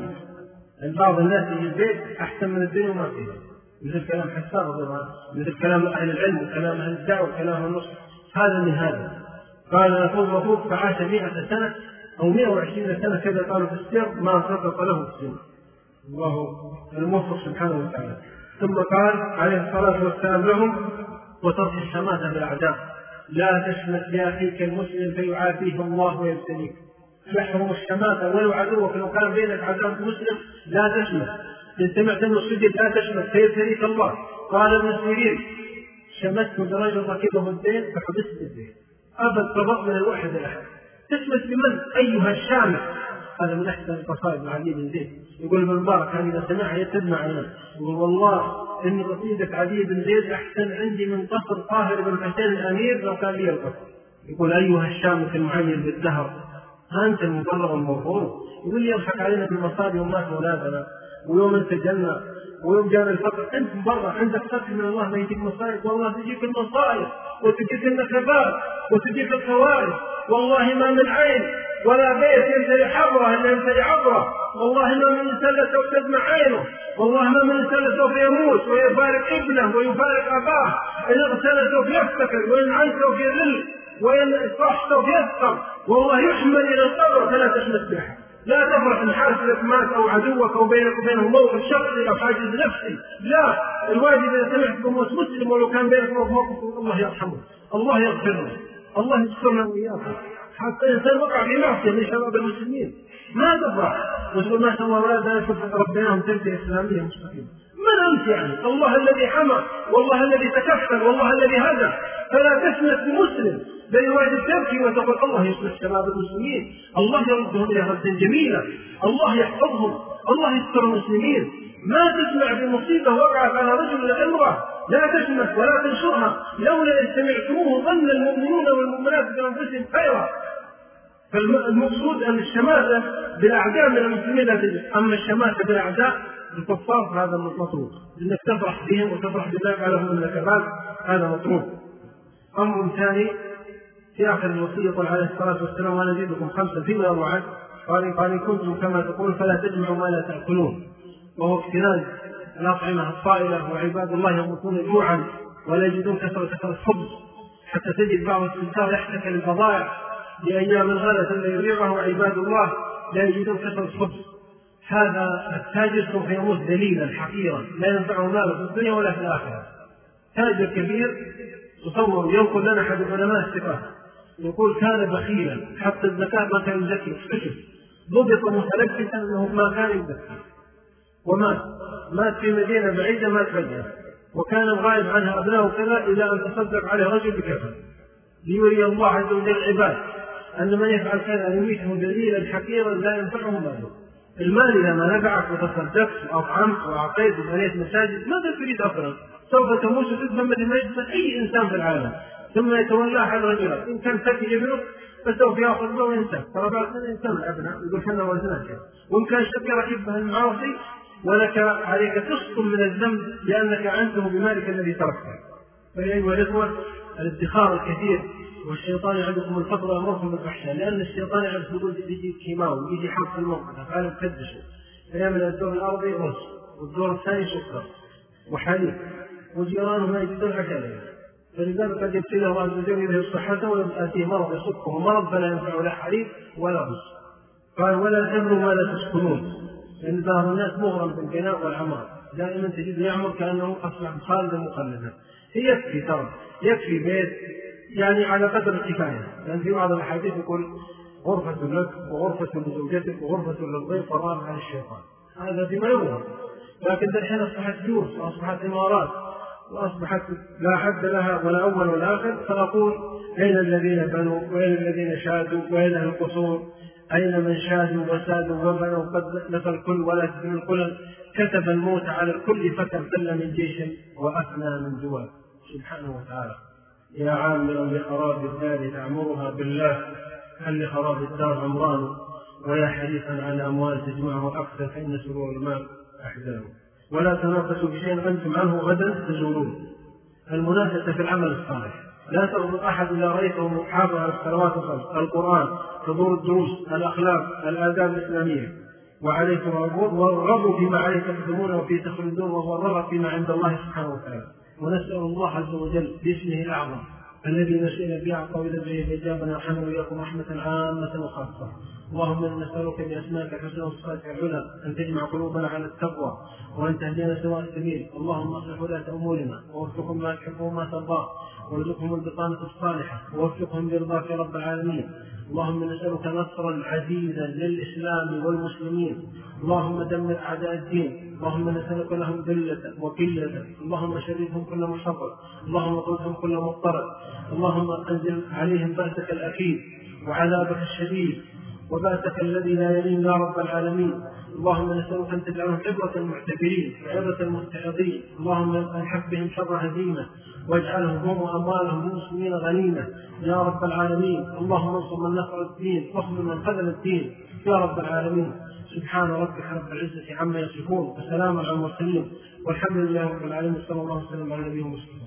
بعض الناس في البيت أحسن من الدنيا وما فيها، مثل كلام حسان رضي الله عنه، مثل كلام أهل العلم وكلام أهل الدعوة وكلام النصح، هذا من هذا. قال نفوذ فعاش 100 سنة أو 120 سنة كذا قالوا في السر ما سقط له السن. الله الموفق سبحانه وتعالى. ثم قال عليه الصلاة والسلام لهم وترك الشماتة بالأعداء، لا تشمت بأخيك المسلم فيعافيه الله ويبتليك. يحرم الشماتة ولو عدوك، لو كان بينك عدو مسلم لا تشمت، إن سمعت أنه سجد لا تشمت فيبتليك الله. قال ابن سيرين شمت برجل ركبه الدين فحبست الدين، أبد طبق من الوحد الأحد. تشمت بمن أيها الشامت؟ هذا من أحسن القصائد عدي بن زيد. يقول ابن مبارك إذا سمعها يتبع عينه، يقول والله إن قصيدة عدي بن زيد أحسن عندي من قصر طاهر بن حسين الأمير لو كان لي القصر. يقول أيها الشامت المعير بالدهر أنت المبرر المغفور. يقول لي يضحك علينا في المصائب يوم مات أولادنا ويوم انسجلنا ويوم جانا الفقر، أنت مبرر عندك فتح من الله ما يجيك مصائب، والله تجيك المصائب وتجيك النكبات وتجيك الكوارث. والله ما من عين ولا بيت يمتلئ حبره إلا يمتلئ عبره، والله ما من إنسان سوف تدمع عينه، والله ما من إنسان سوف يموت ويفارق ابنه ويفارق أباه، إن اغتنى سوف يفتكر وإن عن سوف يذل وإن صح سوف يسقط، والله يحمل إلى القبر فلا تشمت به. لا تفرح إن حاسدك مات أو عدوك أو بينك وبينه موقف شخصي أو حاجز نفسي، لا، الواجب إذا سمعت بموت مسلم ولو كان بينك موقف الله يرحمه، الله يغفر له، الله يسترنا وإياكم. حتى الإنسان وقع في معصية من شباب المسلمين ما تفرح وتقول ما شاء الله أولادنا ربيناهم تربية إسلامية مستقيمة. من أنت يعني؟ الله الذي حمى والله الذي تكفل والله الذي هدى. فلا تشمت بمسلم بل واجب تبكي وتقول الله يصلح شباب المسلمين، الله يردهم إلى ردا جميلا، الله يحفظهم، الله يستر المسلمين. ما تسمع بمصيبة وقعت على رجل ولا امرأة لا تشمت ولا تنشرها، لولا إن سمعتموه ظن المؤمنون والمؤمنات بأنفسهم خيرا. فالمقصود أن الشماتة بالأعداء من المسلمين لا تجد، أما الشماتة بالأعداء الكفار فهذا مطلوب، إنك تفرح بهم وتفرح بما فعلهم من الكبار، هذا مطلوب. أمر ثاني في آخر الوصية قال عليه الصلاة والسلام ونزيدكم 5 فيما وعد، قال كنتم كما تقول فلا تجمعوا ما لا تأكلون، وهو اكتناز الأطعمة الطائلة، وعباد الله يموتون جوعا ولا يجدون كثرة الخبز، حتى تجد بعض التجار يحتكر البضائع لأيام الغلة ثم يبيعه، وعباد الله لا يجدون كثرة الخبز. هذا التاجر سوف يموت ذليلا حقيرا لا ينفعه ماله في الدنيا ولا في الآخرة. تاجر كبير تصور ينقل لنا أحد العلماء الثقات يقول كان بخيلا حتى الزكاة ما كان يزكي، اكتشف ضبط متلبسا أنه ما كان يزكي ومات في مدينة بعيدة ما تفجر، وكان الغائب عنها أبناء كذا إلى أن تصدق عليه رجل بكفن ليري الله عز وجل العباد أن من يفعل كذا يميته دليلا حقيرا لا ينفعه ماله. المال إذا ما نفعك وتصدقت وأطعمت وأعطيت وبنيت مساجد ماذا تريد أصلا؟ سوف تموت وتذهب من مجلس أي إنسان في العالم ثم يتولى أحد رجلات، إن كان ذكي ابنه فسوف يأخذ له وينسى، ترى بعض الإنسان الأبناء يقول حنا ولدنا كذا، وإن كان شكر يحبه المعاصي ولك عليك تسقط من الذنب لأنك عنته بمالك الذي تركته. فأيها الإخوة الادخار الكثير، والشيطان يعدكم الفقر ويأمركم بالفحشاء، لأن الشيطان يعرف يقول يجي كيماوي يجي حرف الموقع فعلا كدشه، فيعمل الدور الأرضي رز والدور الثاني سكر وحليب وجيرانه ما يجدون حكاية، فلذلك قد يبتلى الله عز وجل يذهب صحته ويأتيه مرض يصبه مرض فلا ينفع لا حليب ولا رز. قال ولا تبنوا ما لا تسكنون، لأن بعض الناس مغرم بالبناء والعمار، دائما تجده يعمر كأنه أصبح خالدا مخلدا. يكفي ترى يكفي بيت يعني على قدر الكفاية، لأن في بعض الأحاديث يقول غرفة لك وغرفة لزوجتك وغرفة للضيف والرابع عن الشيطان، هذا فيما يظهر. لكن الحين أصبحت جيوش وأصبحت إمارات وأصبحت لا حد لها ولا أول ولا آخر. فأقول أين الذين بنوا وأين الذين شادوا وأين القصور؟ أين من شادوا وسادوا وبنوا قد نفى الكل ولا تبنوا الكل، كتب الموت على الكل فترتل من جيش وأثنى من جوال سبحانه وتعالى. يا عاملا لخراب الدار تعمرها بالله، هل لخراب الدار عمران؟ ويا حريصا على أموال تجمعه أكثر فإن سرور المال أحزان. ولا تنافسوا بشيء أنتم عنه غدا تزولون. المنافسة في العمل الصالح، لا ترضى أحد إلا رأيته محافظ على الصلوات الخمس، القرآن، حضور الدروس، الأخلاق، الآداب الإسلامية، وعليكم والرغبوا فيما عليه تقدمون وفي تخلدون، وهو الرغب فيما عند الله سبحانه وتعالى. ونسأل الله عز وجل باسمه الأعظم الذي نسأل به طويل به فإجابنا نحن وإياكم رحمة عامة وخاصة. اللهم نسألك بأسمائك الحسنى وصفاتك العلى أن تجمع قلوبنا على التقوى وأن تهدينا سواء السبيل. اللهم اصلح ولاة أمورنا ووفقهم ما تحب وما ترضى، وارزقهم البطانة الصالحة ووفقهم برضاك يا رب العالمين. اللهم نسألك نصرا عزيزا للإسلام والمسلمين. اللهم دمر أعداء الدين. اللهم نسألك لهم ذلة وقلة. اللهم شددهم كل محصر، اللهم قلهم كل مضطرد. اللهم انزل عليهم بأسك الأكيد وعذابك الشديد وبأسك الذي لا يلين يا رب العالمين. اللهم نسألك أن تجعلهم عبرة المعتبرين وعبرة المتعظين. اللهم الحق بهم شر هزيمة واجعلهم هم وأموالهم للمسلمين غنيمة يا رب العالمين. اللهم انصر من نصر الدين واخذل من خذل الدين يا رب العالمين. سبحان ربك رب العزة عما يصفون وسلام على المرسلين والحمد لله رب العالمين. صلى الله عليه وسلم على نبينا محمد.